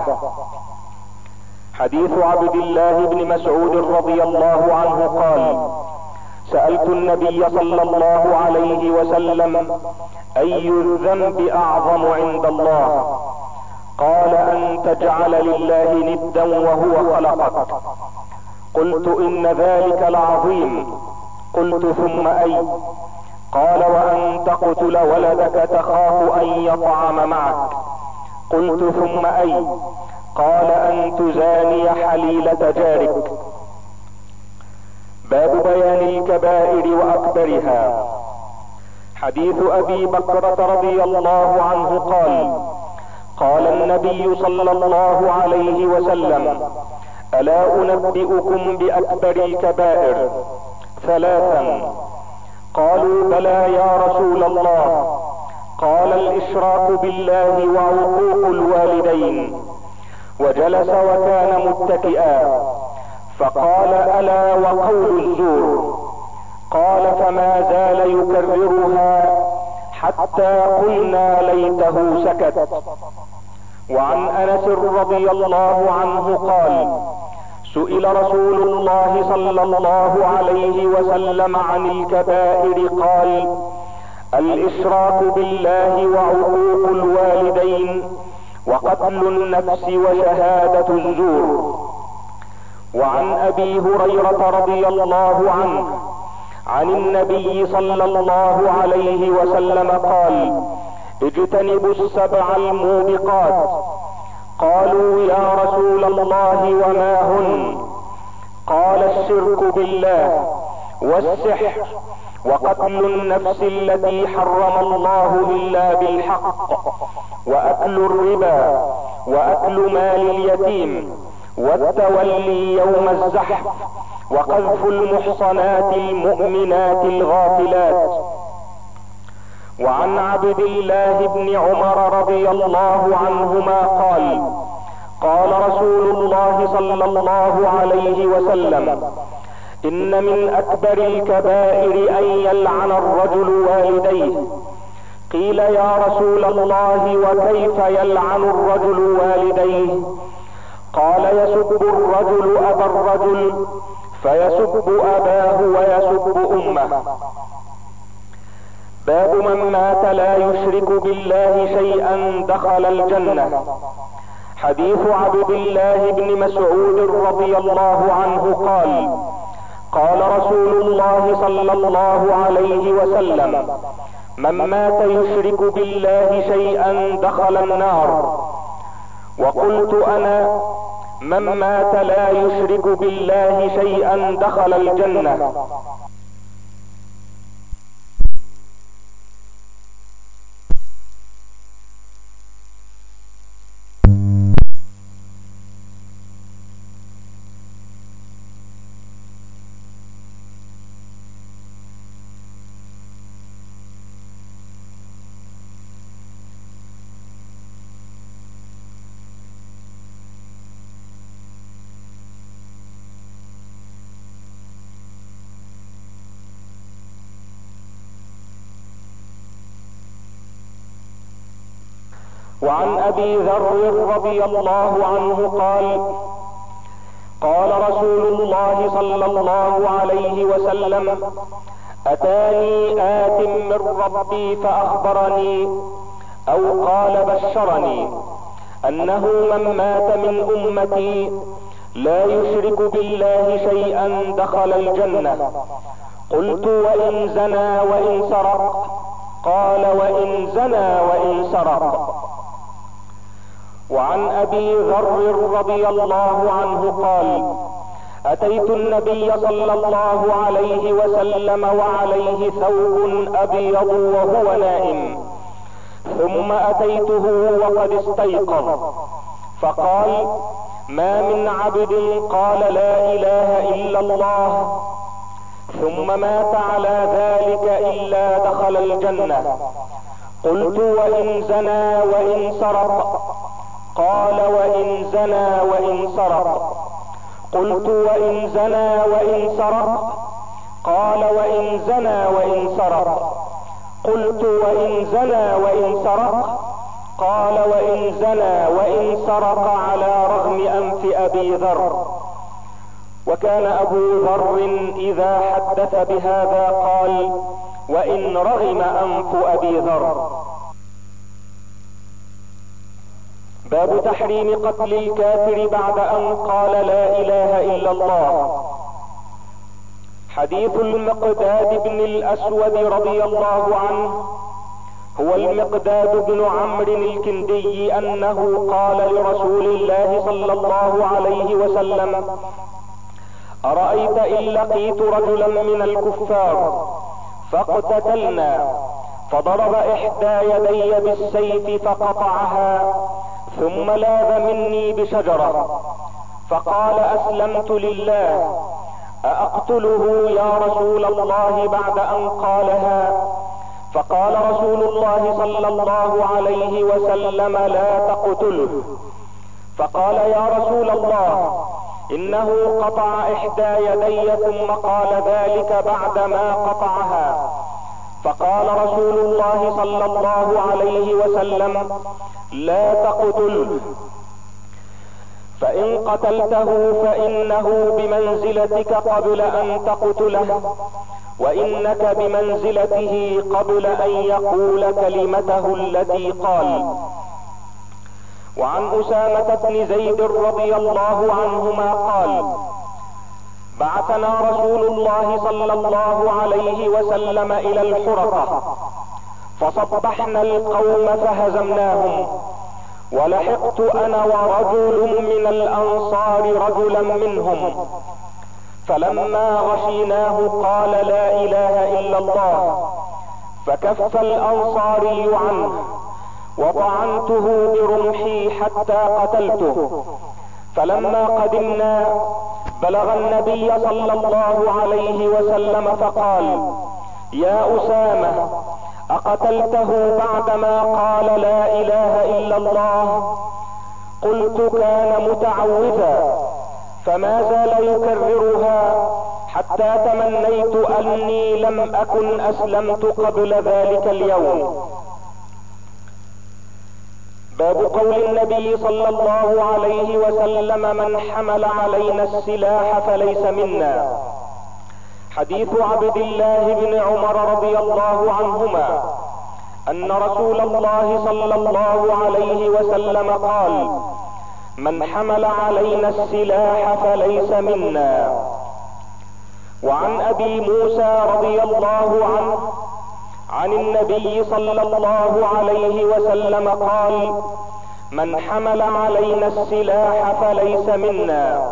حديث عبد الله بن مسعود رضي الله عنه قال: سألت النبي صلى الله عليه وسلم: اي الذنب اعظم عند الله؟ قال: ان تجعل لله ندا وهو خلقك. قلت: ان ذلك لعظيم. قلت: ثم اي؟ قال: وان تقتل ولدك تخاف ان يطعم معك. قلت: ثم اي؟ قال: ان تزاني حليلة جارك. باب بيان الكبائر واكبرها. حديث ابي بكرة رضي الله عنه قال: قال النبي صلى الله عليه وسلم: ألا أنبئكم بأكبر الكبائر؟ 3. قالوا: بلى يا رسول الله. قال: الإشراك بالله وعقوق الوالدين. وجلس وكان متكئا، فقال: ألا وقول الزور. قال: فما زال يكررها حتى قلنا ليته سكت. وعن أنس رضي الله عنه قال: سئل رسول الله صلى الله عليه وسلم عن الكبائر قال: الإشراك بالله وعقوق الوالدين وقتل النفس وشهادة الزور. وعن أبي هريرة رضي الله عنه عن النبي صلى الله عليه وسلم قال: اجتنبوا السبع الموبقات. قالوا: يا رسول الله وما هن؟ قال: الشرك بالله، والسحر، وقتل النفس التي حرم الله الا بالحق، واكل الربا، واكل مال اليتيم، والتولي يوم الزحف، وقذف المحصنات المؤمنات الغافلات. وعن عبد الله بن عمر رضي الله عنهما قال: قال رسول الله صلى الله عليه وسلم: إن من أكبر الكبائر أن يلعن الرجل والديه. قيل: يا رسول الله وكيف يلعن الرجل والديه؟ قال: يسب الرجل أبا الرجل، فيسب أباه ويسب أمه. باب من مات لا يشرك بالله شيئا دخل الجنة. حديث عبد الله بن مسعود رضي الله عنه قال: قال رسول الله صلى الله عليه وسلم: من مات يشرك بالله شيئا دخل النار. وقلت انا: من مات لا يشرك بالله شيئا دخل الجنة. وعن ابي ذر رضي الله عنه قال: قال رسول الله صلى الله عليه وسلم: اتاني آت من ربي فاخبرني او قال بشرني انه من مات من امتي لا يشرك بالله شيئا دخل الجنة. قلت: وان زنى وان سرق؟ قال: وان زنى وان سرق. وعن ابي ذر رضي الله عنه قال: اتيت النبي صلى الله عليه وسلم وعليه ثوب ابيض وهو نائم، ثم اتيته وقد استيقظ، فقال: ما من عبد قال لا اله الا الله ثم مات على ذلك الا دخل الجنة. قلت: وان زنى وان سرق؟ قال: وان زنى وان سرق. قلت: وان زنى وان سرق؟ قال: وان زنى وان سرق. قلت: وان زنى وان سرق؟ قال: وان زنى وان سرق على رغم انف ابي ذر. وكان ابو ذر اذا حدث بهذا قال: وان رغم انف ابي ذر. باب تحريم قتل الكافر بعد ان قال لا اله الا الله. حديث المقداد بن الاسود رضي الله عنه هو المقداد بن عمرو الكندي انه قال لرسول الله صلى الله عليه وسلم: ارايت ان لقيت رجلا من الكفار فاقتتلنا فضرب احدى يدي بالسيف فقطعها ثم لاذ مني بشجرة فقال: أسلمت لله، أأقتله يا رسول الله بعد أن قالها؟ فقال رسول الله صلى الله عليه وسلم: لا تقتله. فقال: يا رسول الله، إنه قطع إحدى يدي ثم قال ذلك بعدما قطعها. فقال رسول الله صلى الله عليه وسلم: لا تقتله، فإن قتلته فإنه بمنزلتك قبل أن تقتله، وإنك بمنزلته قبل أن يقول كلمته التي قال. وعن أسامة بن زيد رضي الله عنهما قال: بعثنا رسول الله صلى الله عليه وسلم إلى الحرقة، فصبحنا القوم فهزمناهم، ولحقت أنا ورجل من الأنصار رجلا منهم، فلما غشيناه قال: لا إله إلا الله، فكف الأنصاري عنه، وطعنته برمحي حتى قتلته. فلما قدمنا بلغ النبي صلى الله عليه وسلم فقال: يا أسامة، أقتلته بعدما قال لا إله إلا الله؟ قلت: كان متعوذا، فما زال يكررها حتى تمنيت أني لم أكن أسلمت قبل ذلك اليوم. باب قول النبي صلى الله عليه وسلم: من حمل علينا السلاح فليس منا. حديث عبد الله بن عمر رضي الله عنهما أن رسول الله صلى الله عليه وسلم قال: من حمل علينا السلاح فليس منا. وعن أبي موسى رضي الله عنه عن النبي صلى الله عليه وسلم قال: من حمل علينا السلاح فليس منا.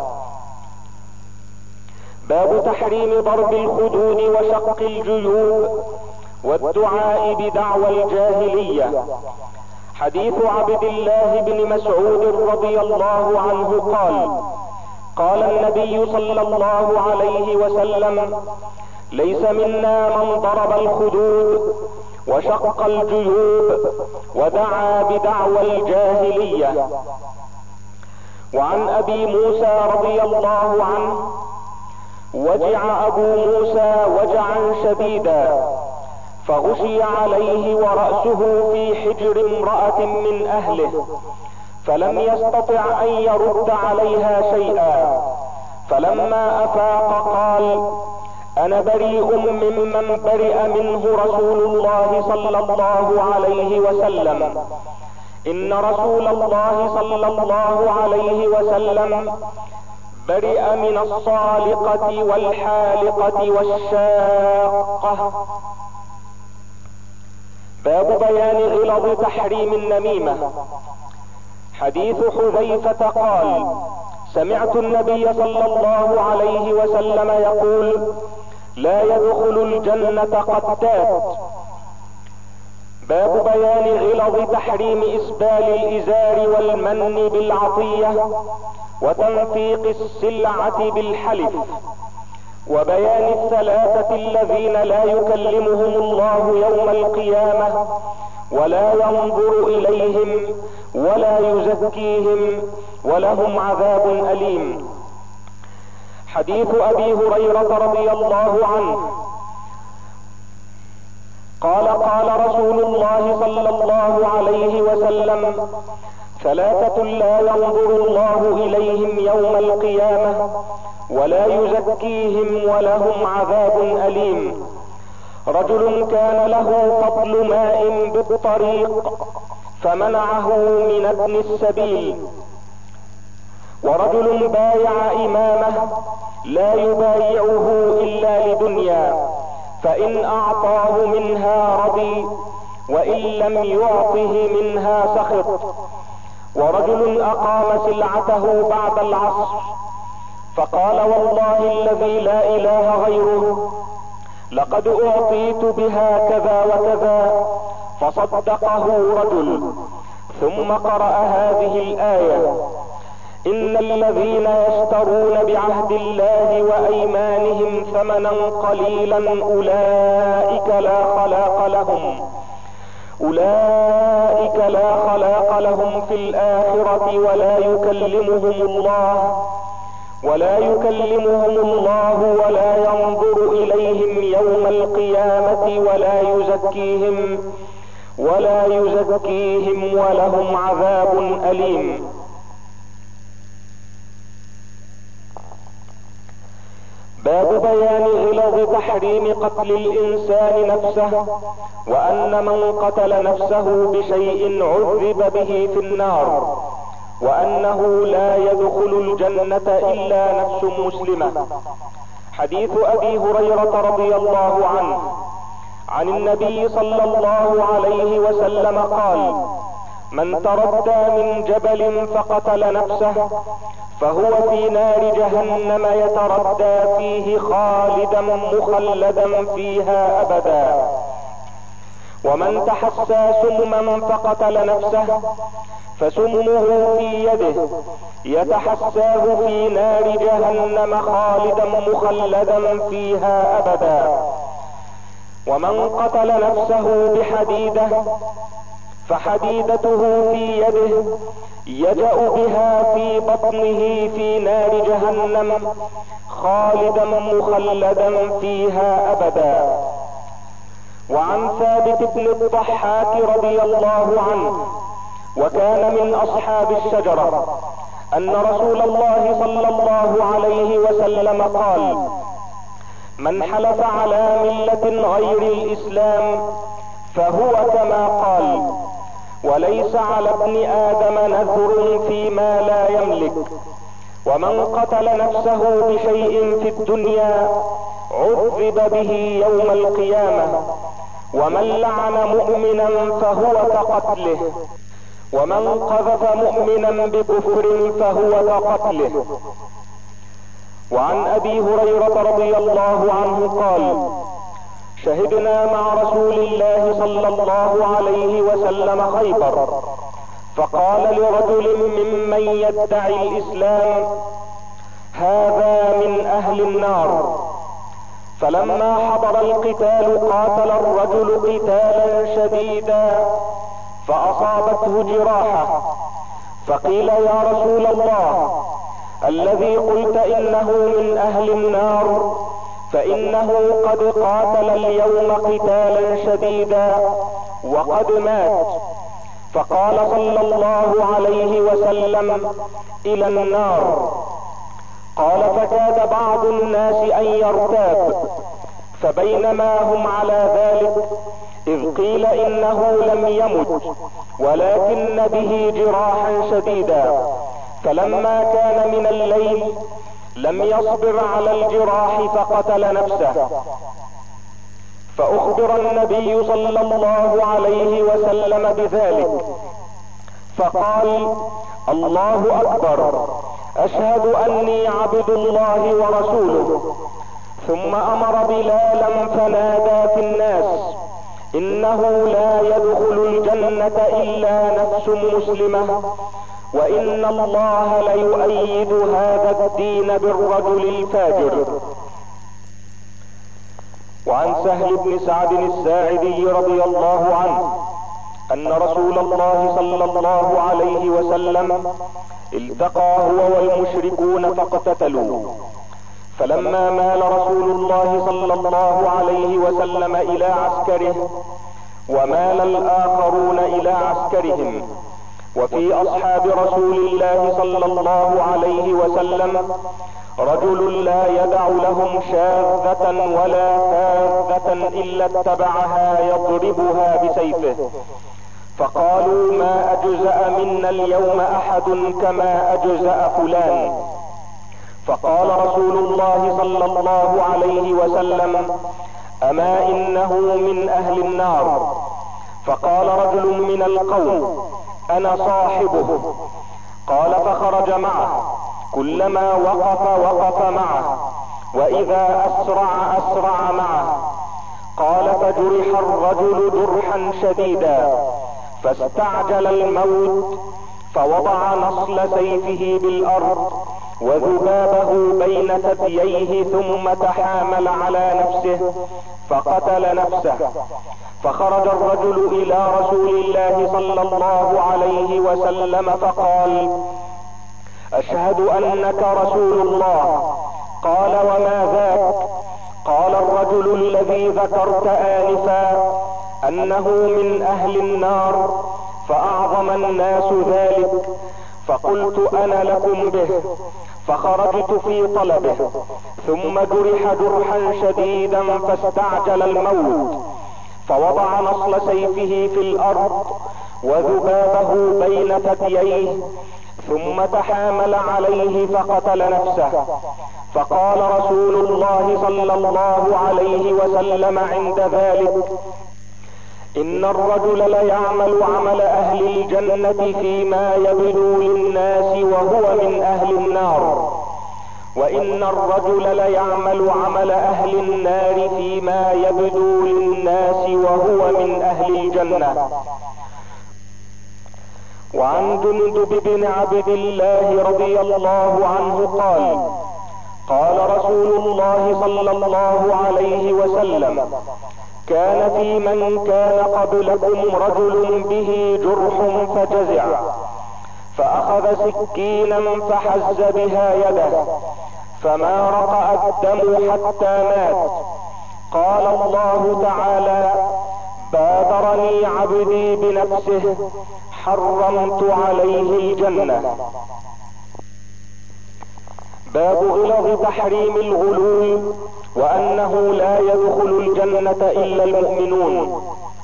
باب تحريم ضرب الخدود وشق الجيوب والدعاء بدعوى الجاهلية. حديث عبد الله بن مسعود رضي الله عنه قال: قال النبي صلى الله عليه وسلم: ليس منا من ضرب الخدود وشق الجيوب ودعا بدعوى الجاهلية. وعن أبي موسى رضي الله عنه: وجع أبو موسى وجعا شديدا، فغشي عليه ورأسه في حجر امرأة من أهله، فلم يستطع أن يرد عليها شيئا. فلما أفاق قال: أنا بريء ممن برئ منه رسول الله صلى الله عليه وسلم. إن رسول الله صلى الله عليه وسلم برئ من الصالقة والحالقة والشاقة. باب بيان غلظ تحريم النميمة. حديث حذيفة قال: سمعت النبي صلى الله عليه وسلم يقول: لا يدخل الجنة قتات. باب بيان غلظ تحريم إسبال الإزار والمن بالعطية وتنفيق السلعة بالحلف، وبيان الثلاثة الذين لا يكلمهم الله يوم القيامة ولا ينظر إليهم ولا يزكيهم ولهم عذاب أليم. حديث أبي هريرة رضي الله عنه قال: قال رسول الله صلى الله عليه وسلم: ثلاثة لا ينظر الله إليهم يوم القيامة ولا يزكيهم ولهم عذاب أليم: رجل كان له فضل ماء بالطريق فمنعه من ابن السبيل، ورجل بايع إمامه لا يبايعه إلا لدنيا، فإن أعطاه منها رضي وإن لم يعطه منها سخط، ورجل أقام سلعته بعد العصر فقال: والله الذي لا إله غيره لقد أعطيت بها كذا وكذا، فصدقه رجل، ثم قرأ هذه الآية: إن الذين يشترون بعهد الله وأيمانهم ثمنا قليلا أولئك لا خلاق لهم في الآخرة ولا يكلمهم الله ولا ينظر إليهم يوم القيامة ولا يزكيهم ولهم عذاب أليم. باب بيان غلظ تحريم قتل الإنسان نفسه، وأن من قتل نفسه بشيء عذب به في النار، وأنه لا يدخل الجنة إلا نفس مسلمة. حديث أبي هريرة رضي الله عنه عن النبي صلى الله عليه وسلم قال: من تردى من جبل فقتل نفسه فهو في نار جهنم يتردى فيه خالدا مخلدا فيها أبدا. ومن تحسى سمما فقتل نفسه فسمه في يده يتحساه في نار جهنم خالدا مخلدا فيها أبدا. ومن قتل نفسه بحديدة فحديدته في يده يجأ بها في بطنه في نار جهنم خالدا مخلدا فيها أبدا. وعن ثابت بن الضحاك رضي الله عنه، وكان من أصحاب الشجرة، أن رسول الله صلى الله عليه وسلم قال: من حلف على ملة غير الإسلام فهو كما قال، وليس على ابن آدم نذر فيما لا يملك. ومن قتل نفسه بشيء في الدنيا عذب به يوم القيامة. ومن لعن مؤمنا فهو كقتله، ومن قذف مؤمنا بكفر فهو كقتله. وعن أبي هريرة رضي الله عنه قال: شهدنا مع رسول الله صلى الله عليه وسلم خيبر، فقال لرجل ممن يدعي الإسلام: هذا من أهل النار. فلما حضر القتال قاتل الرجل قتالا شديدا فأصابته جراحة، فقيل: يا رسول الله، الذي قلت إنه من أهل النار فإنه قد قاتل اليوم قتالا شديدا وقد مات. فقال صلى الله عليه وسلم: إلى النار. قال: فكاد بعض الناس أن يرتاب، فبينما هم على ذلك إذ قيل إنه لم يمت ولكن به جراحا شديدا، فلما كان من الليل لم يصبر على الجراح فقتل نفسه. فأخبر النبي صلى الله عليه وسلم بذلك، فقال: الله أكبر، أشهد أني عبد الله ورسوله. ثم أمر بلالا فنادى في الناس: إنه لا يدخل الجنة إلا نفس مسلمة، وإن الله ليؤيد هذا الدين بالرجل الفاجر. وعن سهل بن سعد الساعدي رضي الله عنه أن رسول الله صلى الله عليه وسلم التقى هو والمشركون فاقتتلوا، فلما مال رسول الله صلى الله عليه وسلم إلى عسكره ومال الآخرون إلى عسكرهم. وفي أصحاب رسول الله صلى الله عليه وسلم رجل لا يدع لهم شاذة ولا فاذة إلا اتبعها يضربها بسيفه، فقالوا: ما أجزأ منا اليوم أحد كما أجزأ فلان. فقال رسول الله صلى الله عليه وسلم: أما إنه من أهل النار. فقال رجل من القوم: أنا صاحبه. قال: فخرج معه، كلما وقف معه، وإذا أسرع معه. قال: فجرح الرجل جرحا شديدا، فاستعجل الموت فوضع نصل سيفه بالارض وذبابه بين ثدييه ثم تحامل على نفسه فقتل نفسه. فخرج الرجل الى رسول الله صلى الله عليه وسلم فقال: اشهد انك رسول الله. قال: وما ذاك؟ قال: الرجل الذي ذكرت آنفا انه من اهل النار، فاعظم الناس ذلك، فقلت انا لكم به، فخرجت في طلبه، ثم جرح جرحا شديدا فاستعجل الموت، فوضع نصل سيفه في الارض وذبابه بين ثدييه ثم تحامل عليه فقتل نفسه. فقال رسول الله صلى الله عليه وسلم عند ذلك: ان الرجل ليعمل عمل اهل الجنة فيما يبدو للناس وهو من اهل النار، وان الرجل ليعمل عمل اهل النار فيما يبدو للناس وهو من اهل الجنة. وعن جندب بن عبد الله رضي الله عنه قال: قال رسول الله صلى الله عليه وسلم: كان في من كان قبلكم رجل به جرح فجزع، فاخذ سكينا فحز بها يده، فما رقأ الدم حتى مات. قال الله تعالى: بادرني عبدي بنفسه، حرمت عليه الجنة. باب غلظ تحريم الغلول، وانه لا يدخل الجنة الا المؤمنون.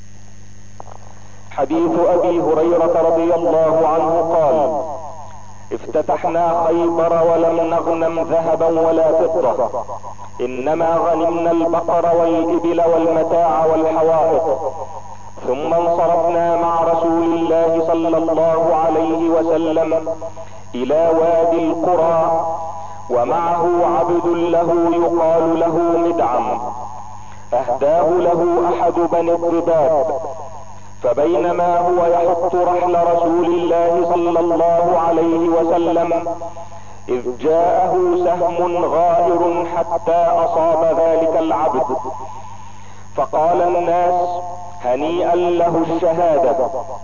حديث ابي هريرة رضي الله عنه قال: افتتحنا خيبر ولم نغنم ذهبا ولا فضة، انما غنمنا البقر والابل والمتاع والحوائط. ثم انصرفنا مع رسول الله صلى الله عليه وسلم الى وادي القرى، ومعه عبد له يقال له مدعم، اهداه له احد بني الضباب. فبينما هو يحط رحل رسول الله صلى الله عليه وسلم اذ جاءه سهم غائر حتى اصاب ذلك العبد، فقال الناس: هنيئا له الشهادة.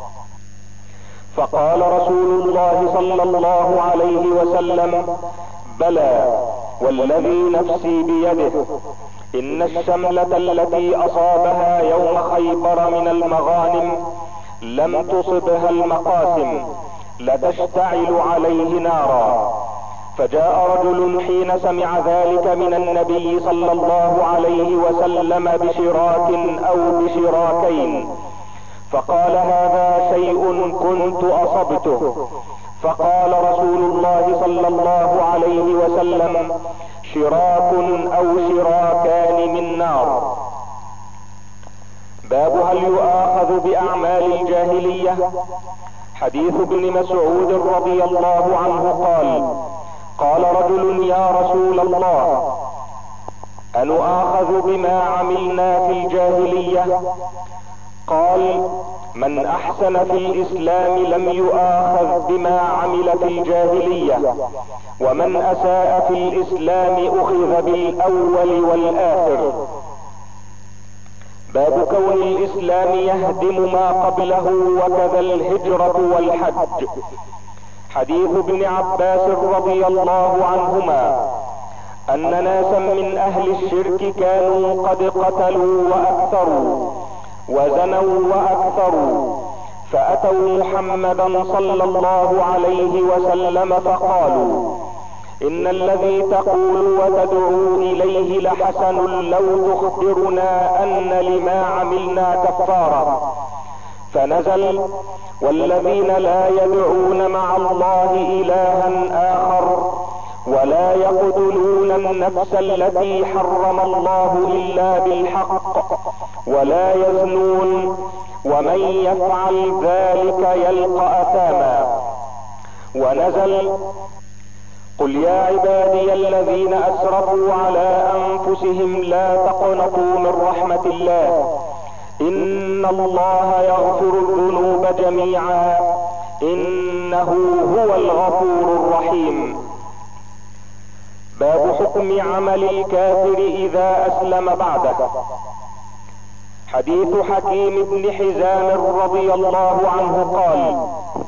فقال رسول الله صلى الله عليه وسلم: بلى، والذي نفسي بيده، ان الشملة التي اصابها يوم خيبر من المغانم لم تصبها المقاسم، لتشتعل عليه نارا. فجاء رجل حين سمع ذلك من النبي صلى الله عليه وسلم بشراك او بشراكين، فقال: هذا شيء كنت اصبته. فقال رسول الله صلى الله عليه وسلم: شراك او شراكان من نار. باب هل يؤاخذ باعمال الجاهلية. حديث ابن مسعود رضي الله عنه قال: قال رجل: يا رسول الله، أنؤاخذ بما عملنا في الجاهلية؟ قال: من احسن في الاسلام لم يؤاخذ بما عمل في الجاهلية، ومن اساء في الاسلام اخذ بالاول والاخر. باب كون الاسلام يهدم ما قبله، وكذا الهجرة والحج. حديث ابن عباس رضي الله عنهما ان ناسا من اهل الشرك كانوا قد قتلوا واكثروا وزنوا واكثروا، فاتوا محمدا صلى الله عليه وسلم فقالوا: ان الذي تقول وتدعو اليه لحسن، لو تخبرنا ان لما عملنا كفارة. فنزل: والذين لا يدعون مع الله الها اخر، ولا يقتلون النفس التي حرم الله الا بالحق، ولا يزنون، ومن يفعل ذلك يلقى اثاما. ونزل: قل يا عبادي الذين اسرفوا على انفسهم لا تقنطوا من رحمة الله، إن الله يغفر الذنوب جميعا إنه هو الغفور الرحيم. باب حكم عمل الكافر إذا أسلم بعده. حديث حكيم بن حزام رضي الله عنه قال: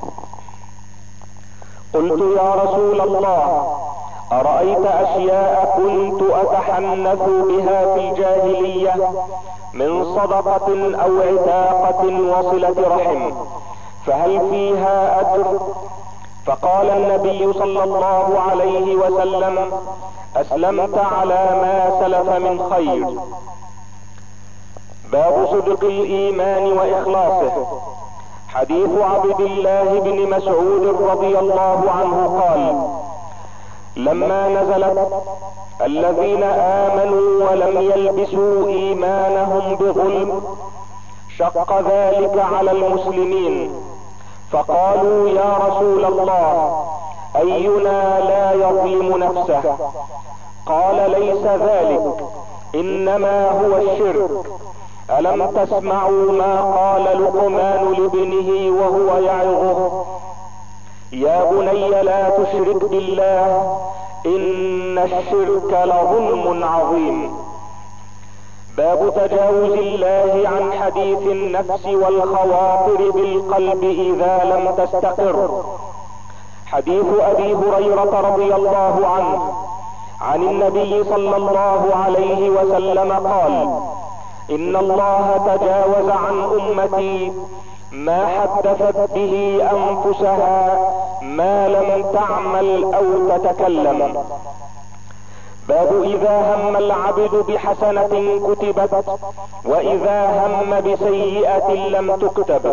قلت يا رسول الله، أرأيت أشياء كنت أتحنث بها في الجاهلية من صدقة أو عتاقة وصلة رحم، فهل فيها أجر؟ فقال النبي صلى الله عليه وسلم: أسلمت على ما سلف من خير. باب صدق الإيمان وإخلاصه. حديث عبد الله بن مسعود رضي الله عنه قال: لما نزلت الذين آمنوا ولم يلبسوا إيمانهم بظلم شق ذلك على المسلمين، فقالوا يا رسول الله، أينا لا يظلم نفسه؟ قال: ليس ذلك، إنما هو الشرك. ألم تسمعوا ما قال لقمان لابنه وهو يعظه: يا بني لا تشرك بالله إن الشرك لظلم عظيم. باب تجاوز الله عن حديث النفس والخواطر بالقلب إذا لم تستقر. حديث أبي هريرة رضي الله عنه عن النبي صلى الله عليه وسلم قال: إن الله تجاوز عن أمتي ما حدثت به أنفسها ما لم تعمل أو تتكلم. باب إذا هم العبد بحسنة كتبت وإذا هم بسيئة لم تكتب.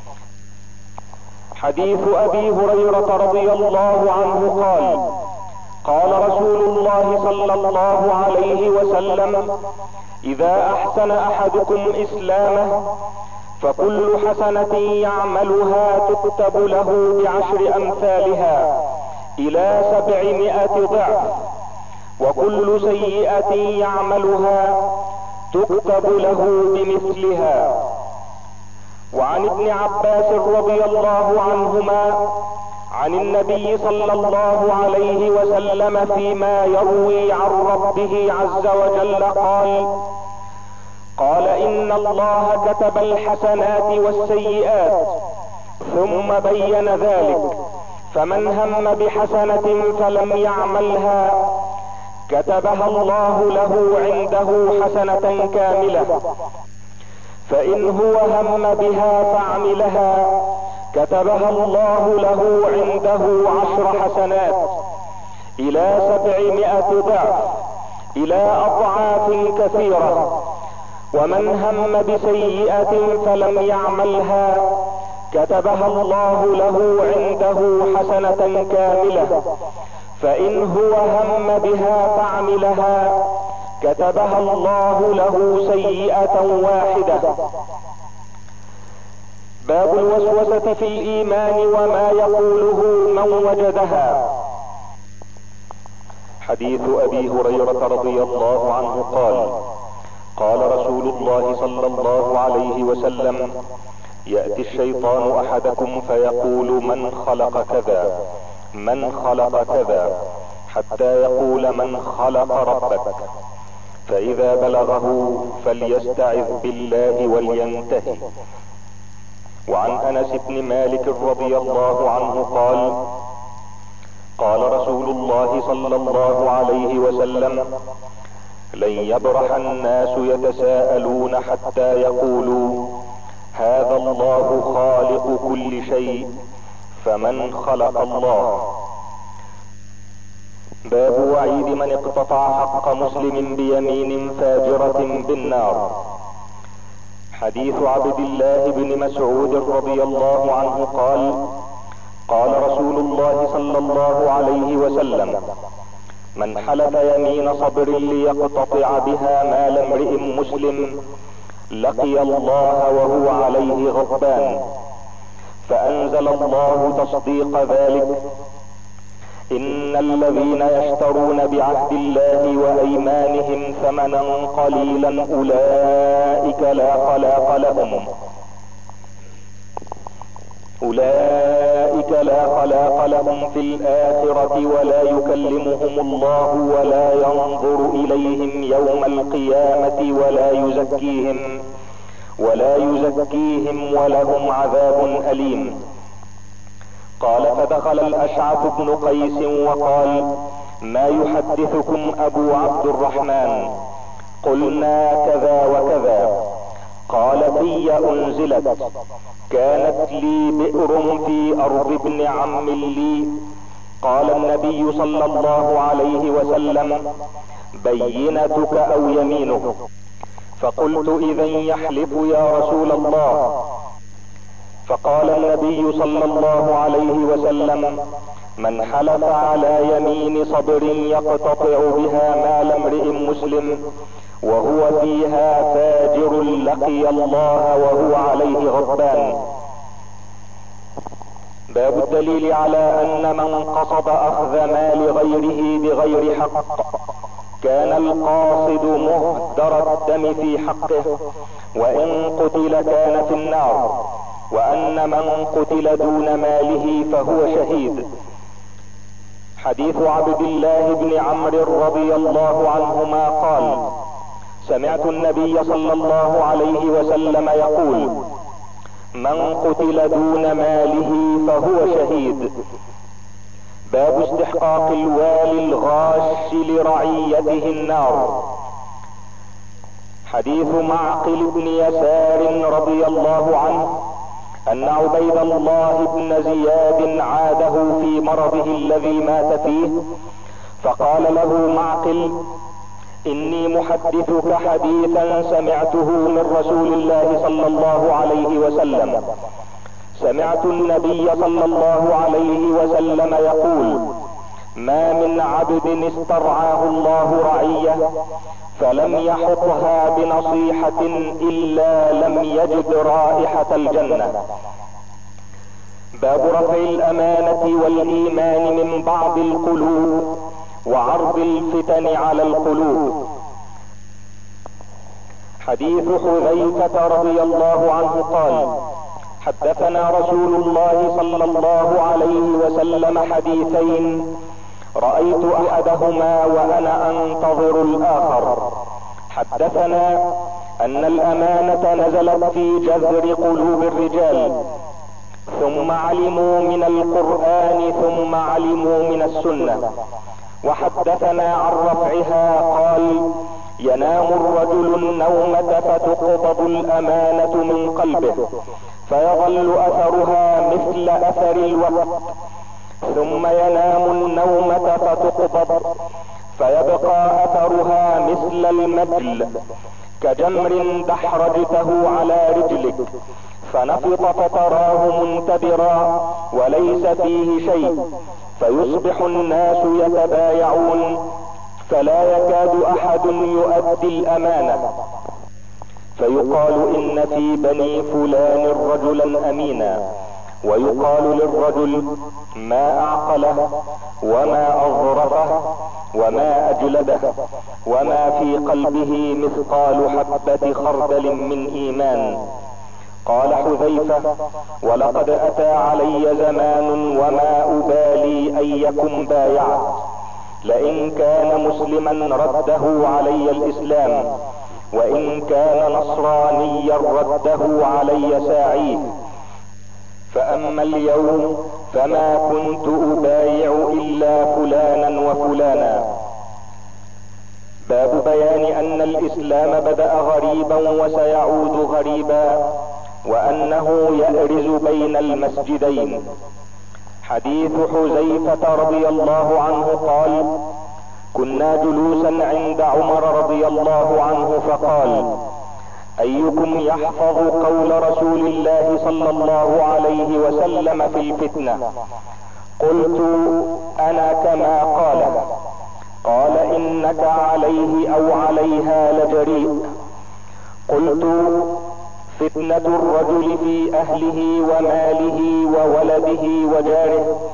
حديث أبي هريرة رضي الله عنه قال: قال رسول الله صلى الله عليه وسلم: إذا أحسن أحدكم إسلامه فكل حسنة يعملها تكتب له ب10 أمثالها إلى 700 ضعف، وكل سيئة يعملها تكتب له بمثلها. وعن ابن عباس رضي الله عنهما عن النبي صلى الله عليه وسلم فيما يروي عن ربه عز وجل قال: إن الله كتب الحسنات والسيئات ثم بين ذلك، فمن هم بحسنة فلم يعملها كتبها الله له عنده حسنة كاملة، فإن هو هم بها فعملها كتبها الله له عنده 10 حسنات إلى 700 ضعف إلى أضعاف كثيرة. ومن هم بسيئة فلم يعملها كتبها الله له عنده حسنة كاملة، فإن هو هم بها فعملها كتبها الله له سيئة واحدة. باب الوسوسة في الإيمان وما يقوله من وجدها. حديث أبي هريرة رضي الله عنه قال: قال رسول الله صلى الله عليه وسلم: يأتي الشيطان أحدكم فيقول من خلق كذا من خلق كذا، حتى يقول من خلق ربك، فإذا بلغه فليستعذ بالله ولينتهي. وعن أنس بن مالك رضي الله عنه قال: قال رسول الله صلى الله عليه وسلم: لن يبرح الناس يتساءلون حتى يقولوا هذا الله خالق كل شيء فمن خلق الله. باب وعيد من اقتطع حق مسلم بيمين فاجرة بالنار. حديث عبد الله بن مسعود رضي الله عنه قال: قال رسول الله صلى الله عليه وسلم: من حلف يمين صبر ليقتطع بها مال امرئ مسلم لقي الله وهو عليه غضبان، فأنزل الله تصديق ذلك: إن الذين يشترون بعهد الله وأيمانهم ثمنا قليلا أولئك لا خلاق لهم في الآخرة ولا يكلمهم الله ولا ينظر إليهم يوم القيامة ولا يزكيهم ولهم عذاب أليم. قال فدخل الأشعث بن قيس وقال ما يحدثكم أبو عبد الرحمن؟ قلنا كذا وكذا. قال في أنزلت كانت لي بئر في أرض ابن عم لي. قال النبي صلى الله عليه وسلم بينتك أو يمينه. فقلت إذا يحلف يا رسول الله. فقال النبي صلى الله عليه وسلم من حلف على يمين صبر يقتطع بها مال امرئ مسلم وهو فيها فاجر لقي الله وهو عليه غضبان. باب الدليل على ان من قصد اخذ مال غيره بغير حق كان القاصد مهدر الدم في حقه، وان قتل كان في النار، وان من قتل دون ماله فهو شهيد. حديث عبد الله بن عمرو رضي الله عنهما قال سمعت النبي صلى الله عليه وسلم يقول من قتل دون ماله فهو شهيد. باب استحقاق الوالي الغاش لرعيته النار. حديث معقل بن يسار رضي الله عنه ان عبيد الله بن زياد عاده في مرضه الذي مات فيه، فقال له معقل اني محدثك حديثا سمعته من رسول الله صلى الله عليه وسلم. سمعت النبي صلى الله عليه وسلم يقول ما من عبد استرعاه الله رعية فلم يحطها بنصيحة الا لم يجد رائحة الجنة. باب رفع الامانة والايمان من بعض القلوب وعرض الفتن على القلوب. حديث حذيفة رضي الله عنه قال حدثنا رسول الله صلى الله عليه وسلم حديثين رأيت احدهما وانا انتظر الاخر. حدثنا ان الامانة نزلت في جذر قلوب الرجال ثم علموا من القرآن ثم علموا من السنة. وحدثنا عن رفعها قال ينام الرجل النومة فتقبض الامانة من قلبه فيظل اثرها مثل اثر الوقت، ثم ينام النومة فتقبض فيبقى اثرها مثل المجل كجمر دحرجته على رجلك فنفط فتراه منتبرا وليس فيه شيء، فيصبح الناس يتبايعون فلا يكاد احد يؤدي الامانة، فيقال ان في بني فلان رجلا امينا، ويقال للرجل ما اعقله وما اظرفه وما اجلده وما في قلبه مثقال حبة خردل من ايمان. قال حذيفة ولقد اتى علي زمان وما ابالي ايكم بايعت، لئن كان مسلما رده علي الاسلام وان كان نصرانيا رده علي ساعيه، فاما اليوم فما كنت ابايع الا فلانا وفلانا. باب بيان ان الاسلام بدأ غريبا وسيعود غريبا وانه يأرز بين المسجدين. حديث حذيفة رضي الله عنه قال كنا جلوسا عند عمر رضي الله عنه فقال ايكم يحفظ قول رسول الله صلى الله عليه وسلم في الفتنة؟ قلت انا كما قال. قال انك عليه او عليها لجريء. قلت فتنة الرجل في اهله وماله وولده وجاره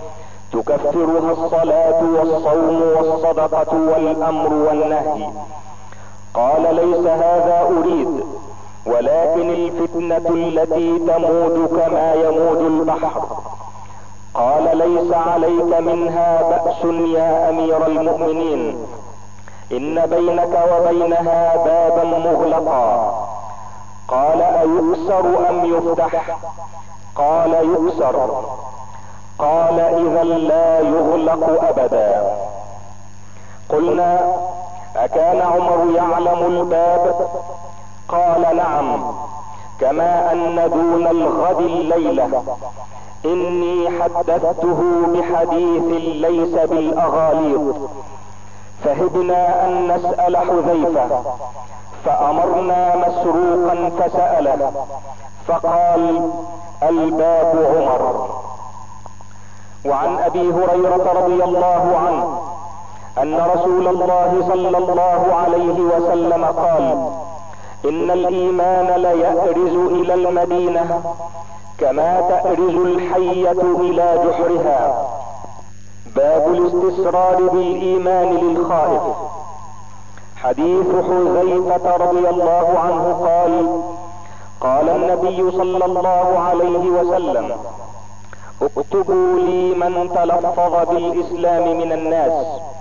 تكفرها الصلاة والصوم والصدقة والأمر والنهي. قال ليس هذا أريد، ولكن الفتنة التي تموج كما يموج البحر. قال ليس عليك منها بأس يا أمير المؤمنين، إن بينك وبينها بابا مغلقا. قال أيكسر أم يفتح؟ قال يكسر. قال إذا لا يغلق أبدا. قلنا أكان عمر يعلم الباب؟ قال نعم، كما أن دون الغد الليلة إني حدثته بحديث ليس بالأغاليط. فهبنا أن نسأل حذيفة، فأمرنا مسروقا فسأله، فقال الباب عمر. وعن أبي هريرة رضي الله عنه أن رسول الله صلى الله عليه وسلم قال: إن الإيمان ليأرز إلى المدينة كما تأرز الحية إلى جحرها. باب الاستسرار بالإيمان للخائف. حديث حذيفة رضي الله عنه قال: قال النبي صلى الله عليه وسلم: اكتبوا لي من تلفظ بالإسلام من الناس.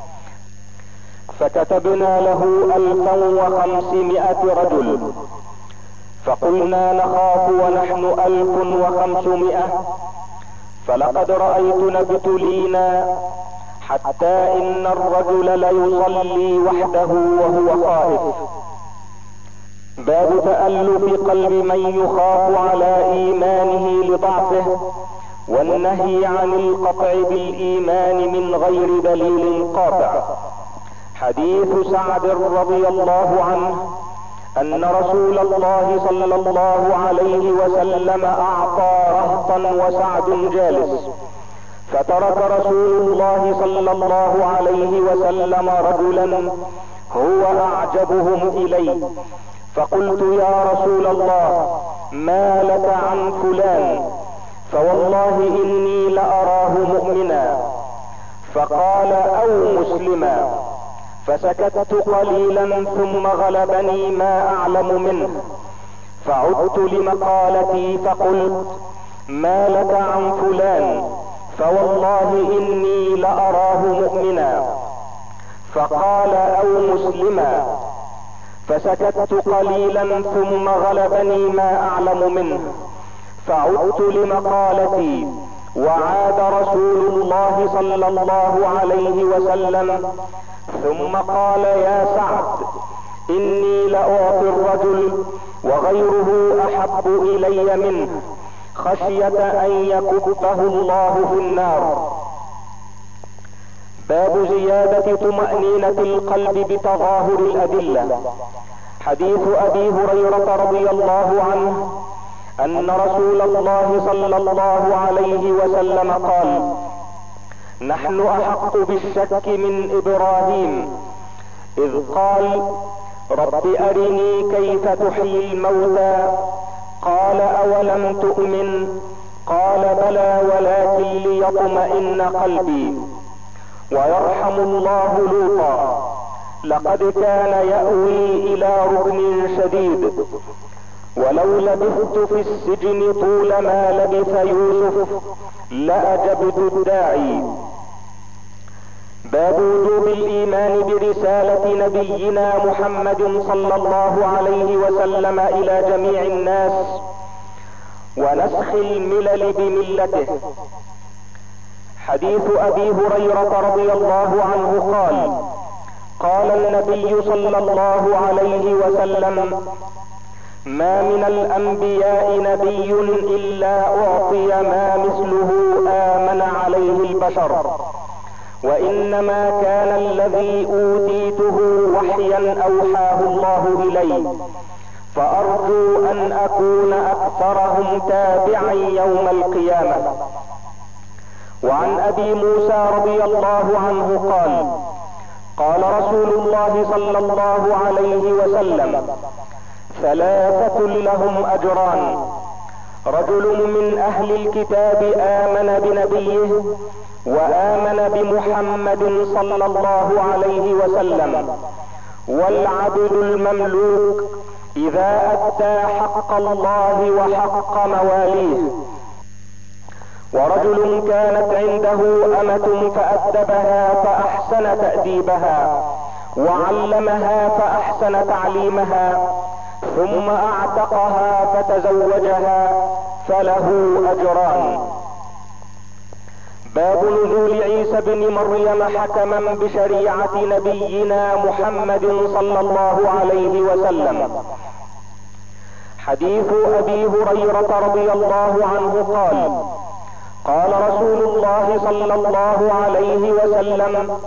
فكتبنا له 1500 رجل. فقلنا نخاف ونحن 1500، فلقد رأيتنا ابتلينا حتى إن الرجل ليصلي وحده وهو خائف. باب تألف قلب من يخاف على إيمانه لضعفه، والنهي عن القطع بالإيمان من غير دليل قاطع. حديث سعد رضي الله عنه أن رسول الله صلى الله عليه وسلم أعطى رهطا وسعد جالس، فترك رسول الله صلى الله عليه وسلم رجلا هو أعجبهم إلي، فقلت: يا رسول الله، ما لك عن فلان؟ فوالله إني لأراه مؤمنا. فقال: أو مسلما. فسكت قليلا ثم غلبني ما أعلم منه، فعدت لمقالتي فقلت: ما لك عن فلان؟ فوالله إني لأراه مؤمنا. فقال: أو مسلما. فسكت قليلا ثم غلبني ما أعلم منه، فعدت لمقالتي، وعاد رسول الله صلى الله عليه وسلم ثم قال: يا سعد، إني لأعطي الرجل وغيره أحب إلي منه، خشية أن يكبه الله في النار. باب زيادة طمأنينة القلب بتظاهر الأدلة. حديث أبي هريرة رضي الله عنه أن رسول الله صلى الله عليه وسلم قال: نحن أحق بالشك من إبراهيم إذ قال: رب أرني كيف تحيي الموتى. قال: أولم تؤمن؟ قال: بلى ولكن ليطمئن قلبي. ويرحم الله لوطا، لقد كان يأوي إلى ركن شديد، ولو لبثت في السجن طول ما لبث يوسف لأجبت الداعي. باب وجوب الإيمان برسالة نبينا محمد صلى الله عليه وسلم إلى جميع الناس، ونسخ الملل بملته. حديث أبي هريرة رضي الله عنه قال: قال النبي صلى الله عليه وسلم: ما من الأنبياء نبي إلا أعطي ما مثله آمن عليه البشر، وإنما كان الذي أوتيته وحيا أوحاه الله إلي، فأرجو أن أكون أكثرهم تابعا يوم القيامة. وعن أبي موسى رضي الله عنه قال: قال رسول الله صلى الله عليه وسلم: ثلاثة لهم أجران: رجل من أهل الكتاب آمن بنبيه وآمن بمحمد صلى الله عليه وسلم. والعبد المملوك إذا أدى حق الله وحق مواليه. ورجل كانت عنده أمة فأدبها فأحسن تأديبها وعلمها فأحسن تعليمها ثم أعتقها فتزوجها فله أجران. باب نزول عيسى بن مريم حكما بشريعة نبينا محمد صلى الله عليه وسلم. حديث أبي هريرة رضي الله عنه قال: قال رسول الله صلى الله عليه وسلم: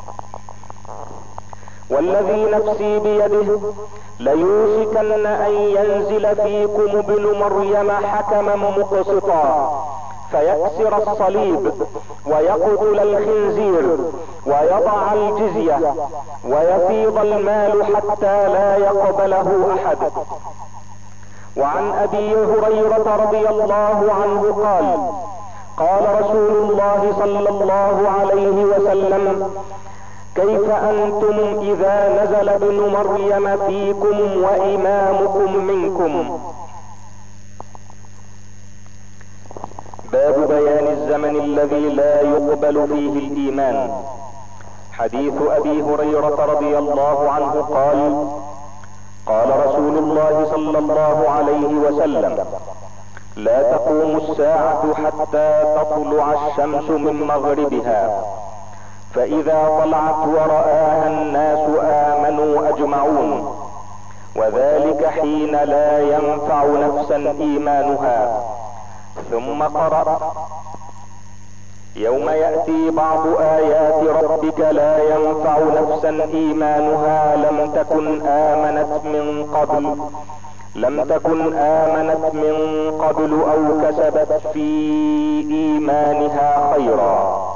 والذي نفسي بيده ليوشكن أن ينزل فيكم ابن مريم حكما مقسطا فيكسر الصليب ويقتل الخنزير ويضع الجزية ويفيض المال حتى لا يقبله أحد. وعن أبي هريرة رضي الله عنه قال: قال رسول الله صلى الله عليه وسلم: كيف أنتم إذا نزل ابن مريم فيكم وإمامكم منكم؟ باب بيان الزمن الذي لا يقبل فيه الإيمان. حديث أبي هريرة رضي الله عنه قال: قال رسول الله صلى الله عليه وسلم: لا تقوم الساعة حتى تطلع الشمس من مغربها، فإذا طلعت ورآها الناس آمنوا أجمعون، وذلك حين لا ينفع نفسا إيمانها. ثم قرأ: يوم يأتي بعض آيات ربك لا ينفع نفسا إيمانها لم تكن آمنت من قبل أو كسبت في إيمانها خيرا.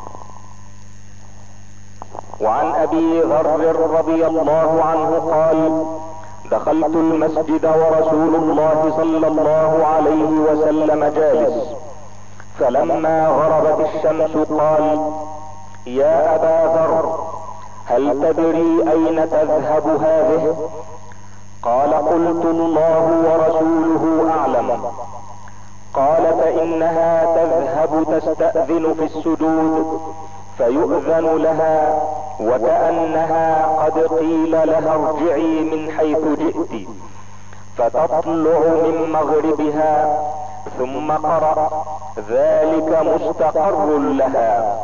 وعن أبي ذر رضي الله عنه قال: دخلت المسجد ورسول الله صلى الله عليه وسلم جالس، فلما غربت الشمس قال: يا أبا ذر، هل تدري أين تذهب هذه؟ قال: قلت: الله ورسوله أعلم. قال: فإنها تذهب تستأذن في السجود فيؤذن لها وكأنها قد قيل لها ارجعي من حيث جئت، فتطلع من مغربها. ثم قرأ: ذلك مستقر لها.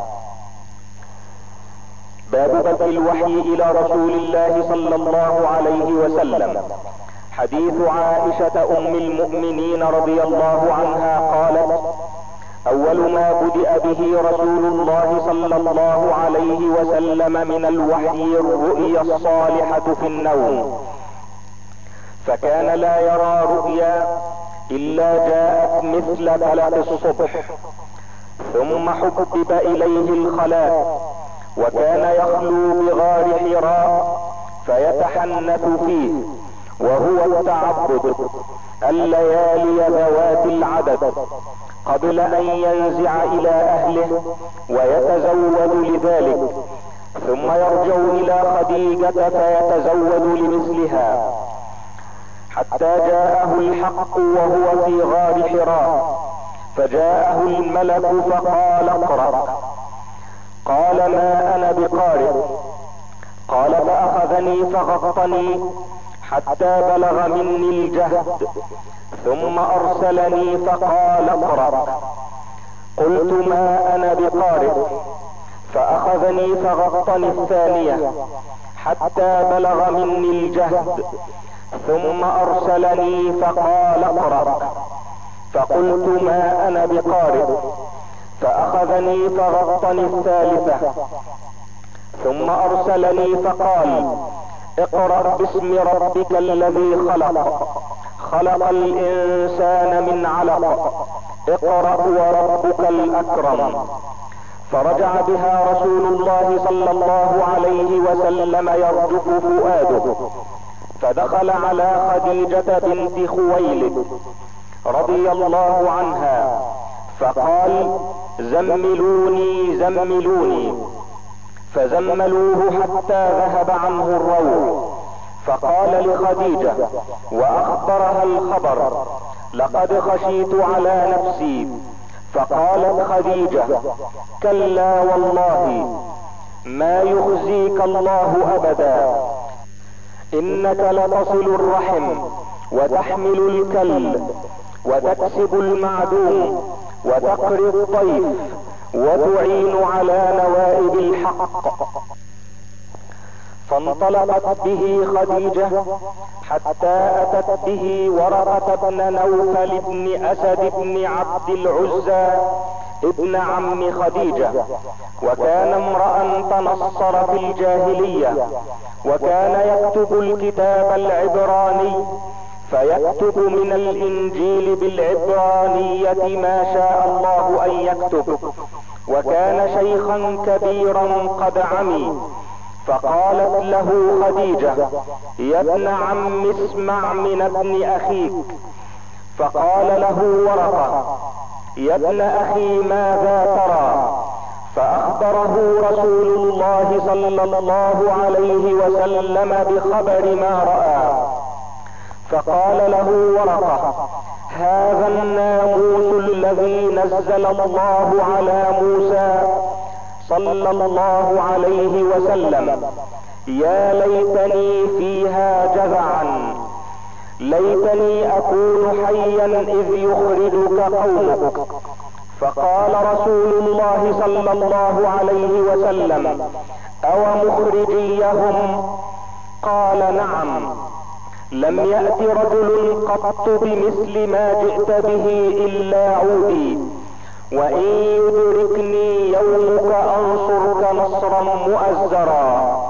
باب بدء الوحي إلى رسول الله صلى الله عليه وسلم. حديث عائشة أم المؤمنين رضي الله عنها قالت: أول ما بدأ به رسول الله صلى الله عليه وسلم من الوحي الرؤيا الصالحة في النوم، فكان لا يرى رؤيا إلا جاءت مثل فلق الصبح. ثم حبب إليه الخلاء، وكان يخلو بغار حراء فيتحنث فيه، وهو التعبد الليالي ذوات العدد قبل أن ينزع إلى أهله ويتزود لذلك، ثم يرجع إلى خديجة فيتزود لمثلها، حتى جاءه الحق وهو في غار حراء، فجاءه الملك فقال: اقرأ. قال: ما أنا بقارئ. قال: فأخذني فغطني حتى بلغ مني الجهد، ثم أرسلني فقال: اقرأ. قلت: ما أنا بقارئ. فأخذني فغطني الثانية حتى بلغ مني الجهد، ثم أرسلني فقال: اقرأ. فقلت: ما أنا بقارئ. فأخذني فغطني الثالثة، ثم أرسلني فقال: اقرأ باسم ربك الذي خلق الإنسان من علق، اقرأ وربك الأكرم. فرجع بها رسول الله صلى الله عليه وسلم يرجف فؤاده، فدخل على خديجة بنت خويلد رضي الله عنها فقال: زملوني زملوني، فزملوه حتى ذهب عنه الروع. فقال لخديجة واخبرها الخبر: لقد خشيت على نفسي. فقالت خديجة: كلا والله ما يخزيك الله ابدا، انك لتصل الرحم وتحمل الكل وتكسب المعدوم وتقري الضيف وتعين على نوائب الحق. فانطلقت به خديجة حتى اتت به ورقة بن نوفل بن اسد بن عبد العزى ابن عم خديجة، وكان امرأ تنصر في الجاهلية، وكان يكتب الكتاب العبراني، فيكتب من الانجيل بالعبرانية ما شاء الله ان يكتب، وكان شيخا كبيرا قد عمي. فقالت له خديجة: يا ابن عم اسمع من ابن اخيك. فقال له ورقة: يا ابن اخي ماذا ترى؟ فاخبره رسول الله صلى الله عليه وسلم بخبر ما رأى. فقال له ورقة: هذا الناموس الذي نزل الله على موسى صلى الله عليه وسلم، يا ليتني فيها جذعا، ليتني اكون حيا اذ يخرجك قومك. فقال رسول الله صلى الله عليه وسلم: او مخرجيهم؟ قال: نعم. لم يأت رجل قط بمثل ما جئت به الا عودي، وان يدركني يومك انصرك نصرا مؤزرا.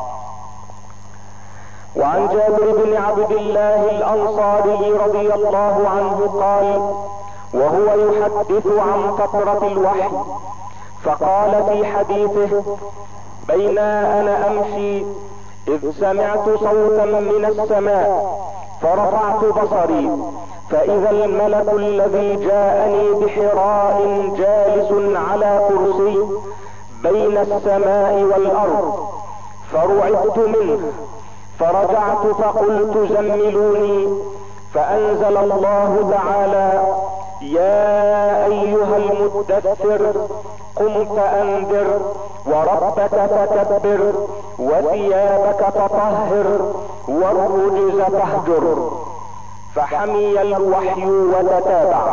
وعن جابر بن عبد الله الانصاري رضي الله عنه قال وهو يحدث عن فترة الوحي، فقال في حديثه: بين انا امشي اذ سمعت صوتا من السماء فرفعت بصري، فاذا الملك الذي جاءني بحراء جالس على كرسي بين السماء والارض، فرعبت منه، فرجعت فقلت: زملوني. فانزل الله تعالى: يا ايها المدثر قم فانذر وربك فكبر وثيابك فطهر والرجز فاهجر. فحمي الوحي وتتابع.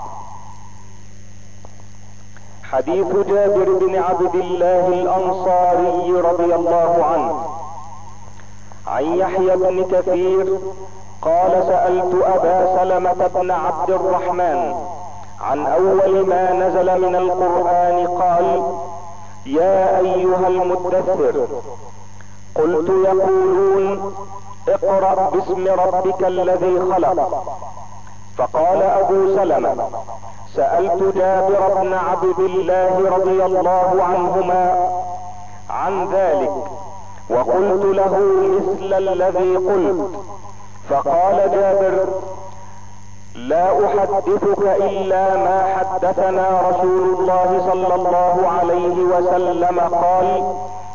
حديث جابر بن عبد الله الانصاري رضي الله عنه. عن يحيى بن كثير قال: سألت ابا سلمة بن عبد الرحمن عن اول ما نزل من القرآن، قال: يا ايها المدثر. قلت: يقولون اقرأ باسم ربك الذي خلق. فقال ابو سلمة: سألت جابر بن عبد الله رضي الله عنهما عن ذلك، وقلت له مثل الذي قلت. فقال جابر: لا احدثك الا ما حدثنا رسول الله صلى الله عليه وسلم قال: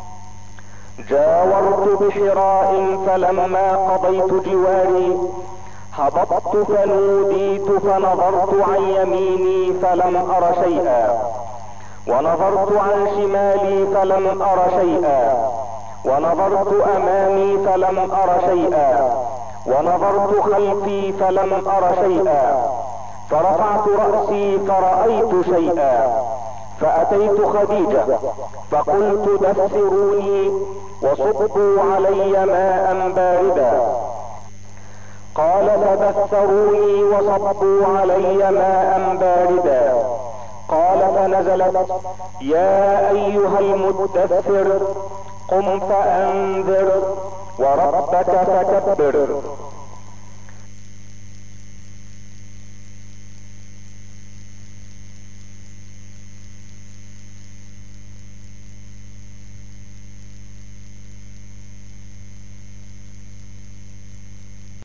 جاورت بحراء فلما قضيت جواري هبطت فنوديت، فنظرت عن يميني فلم ار شيئا، ونظرت عن شمالي فلم ار شيئا، ونظرت امامي فلم ار شيئا، ونظرت خلفي فلم ار شيئا، فرفعت رأسي فرأيت شيئا، فأتيت خديجة فقلت: دثروني وصبوا علي ماء باردا. قال: فدثروني وصبوا علي ماء باردا. قال: فنزلت: يا ايها المدثر قم فانذر وربك فكبر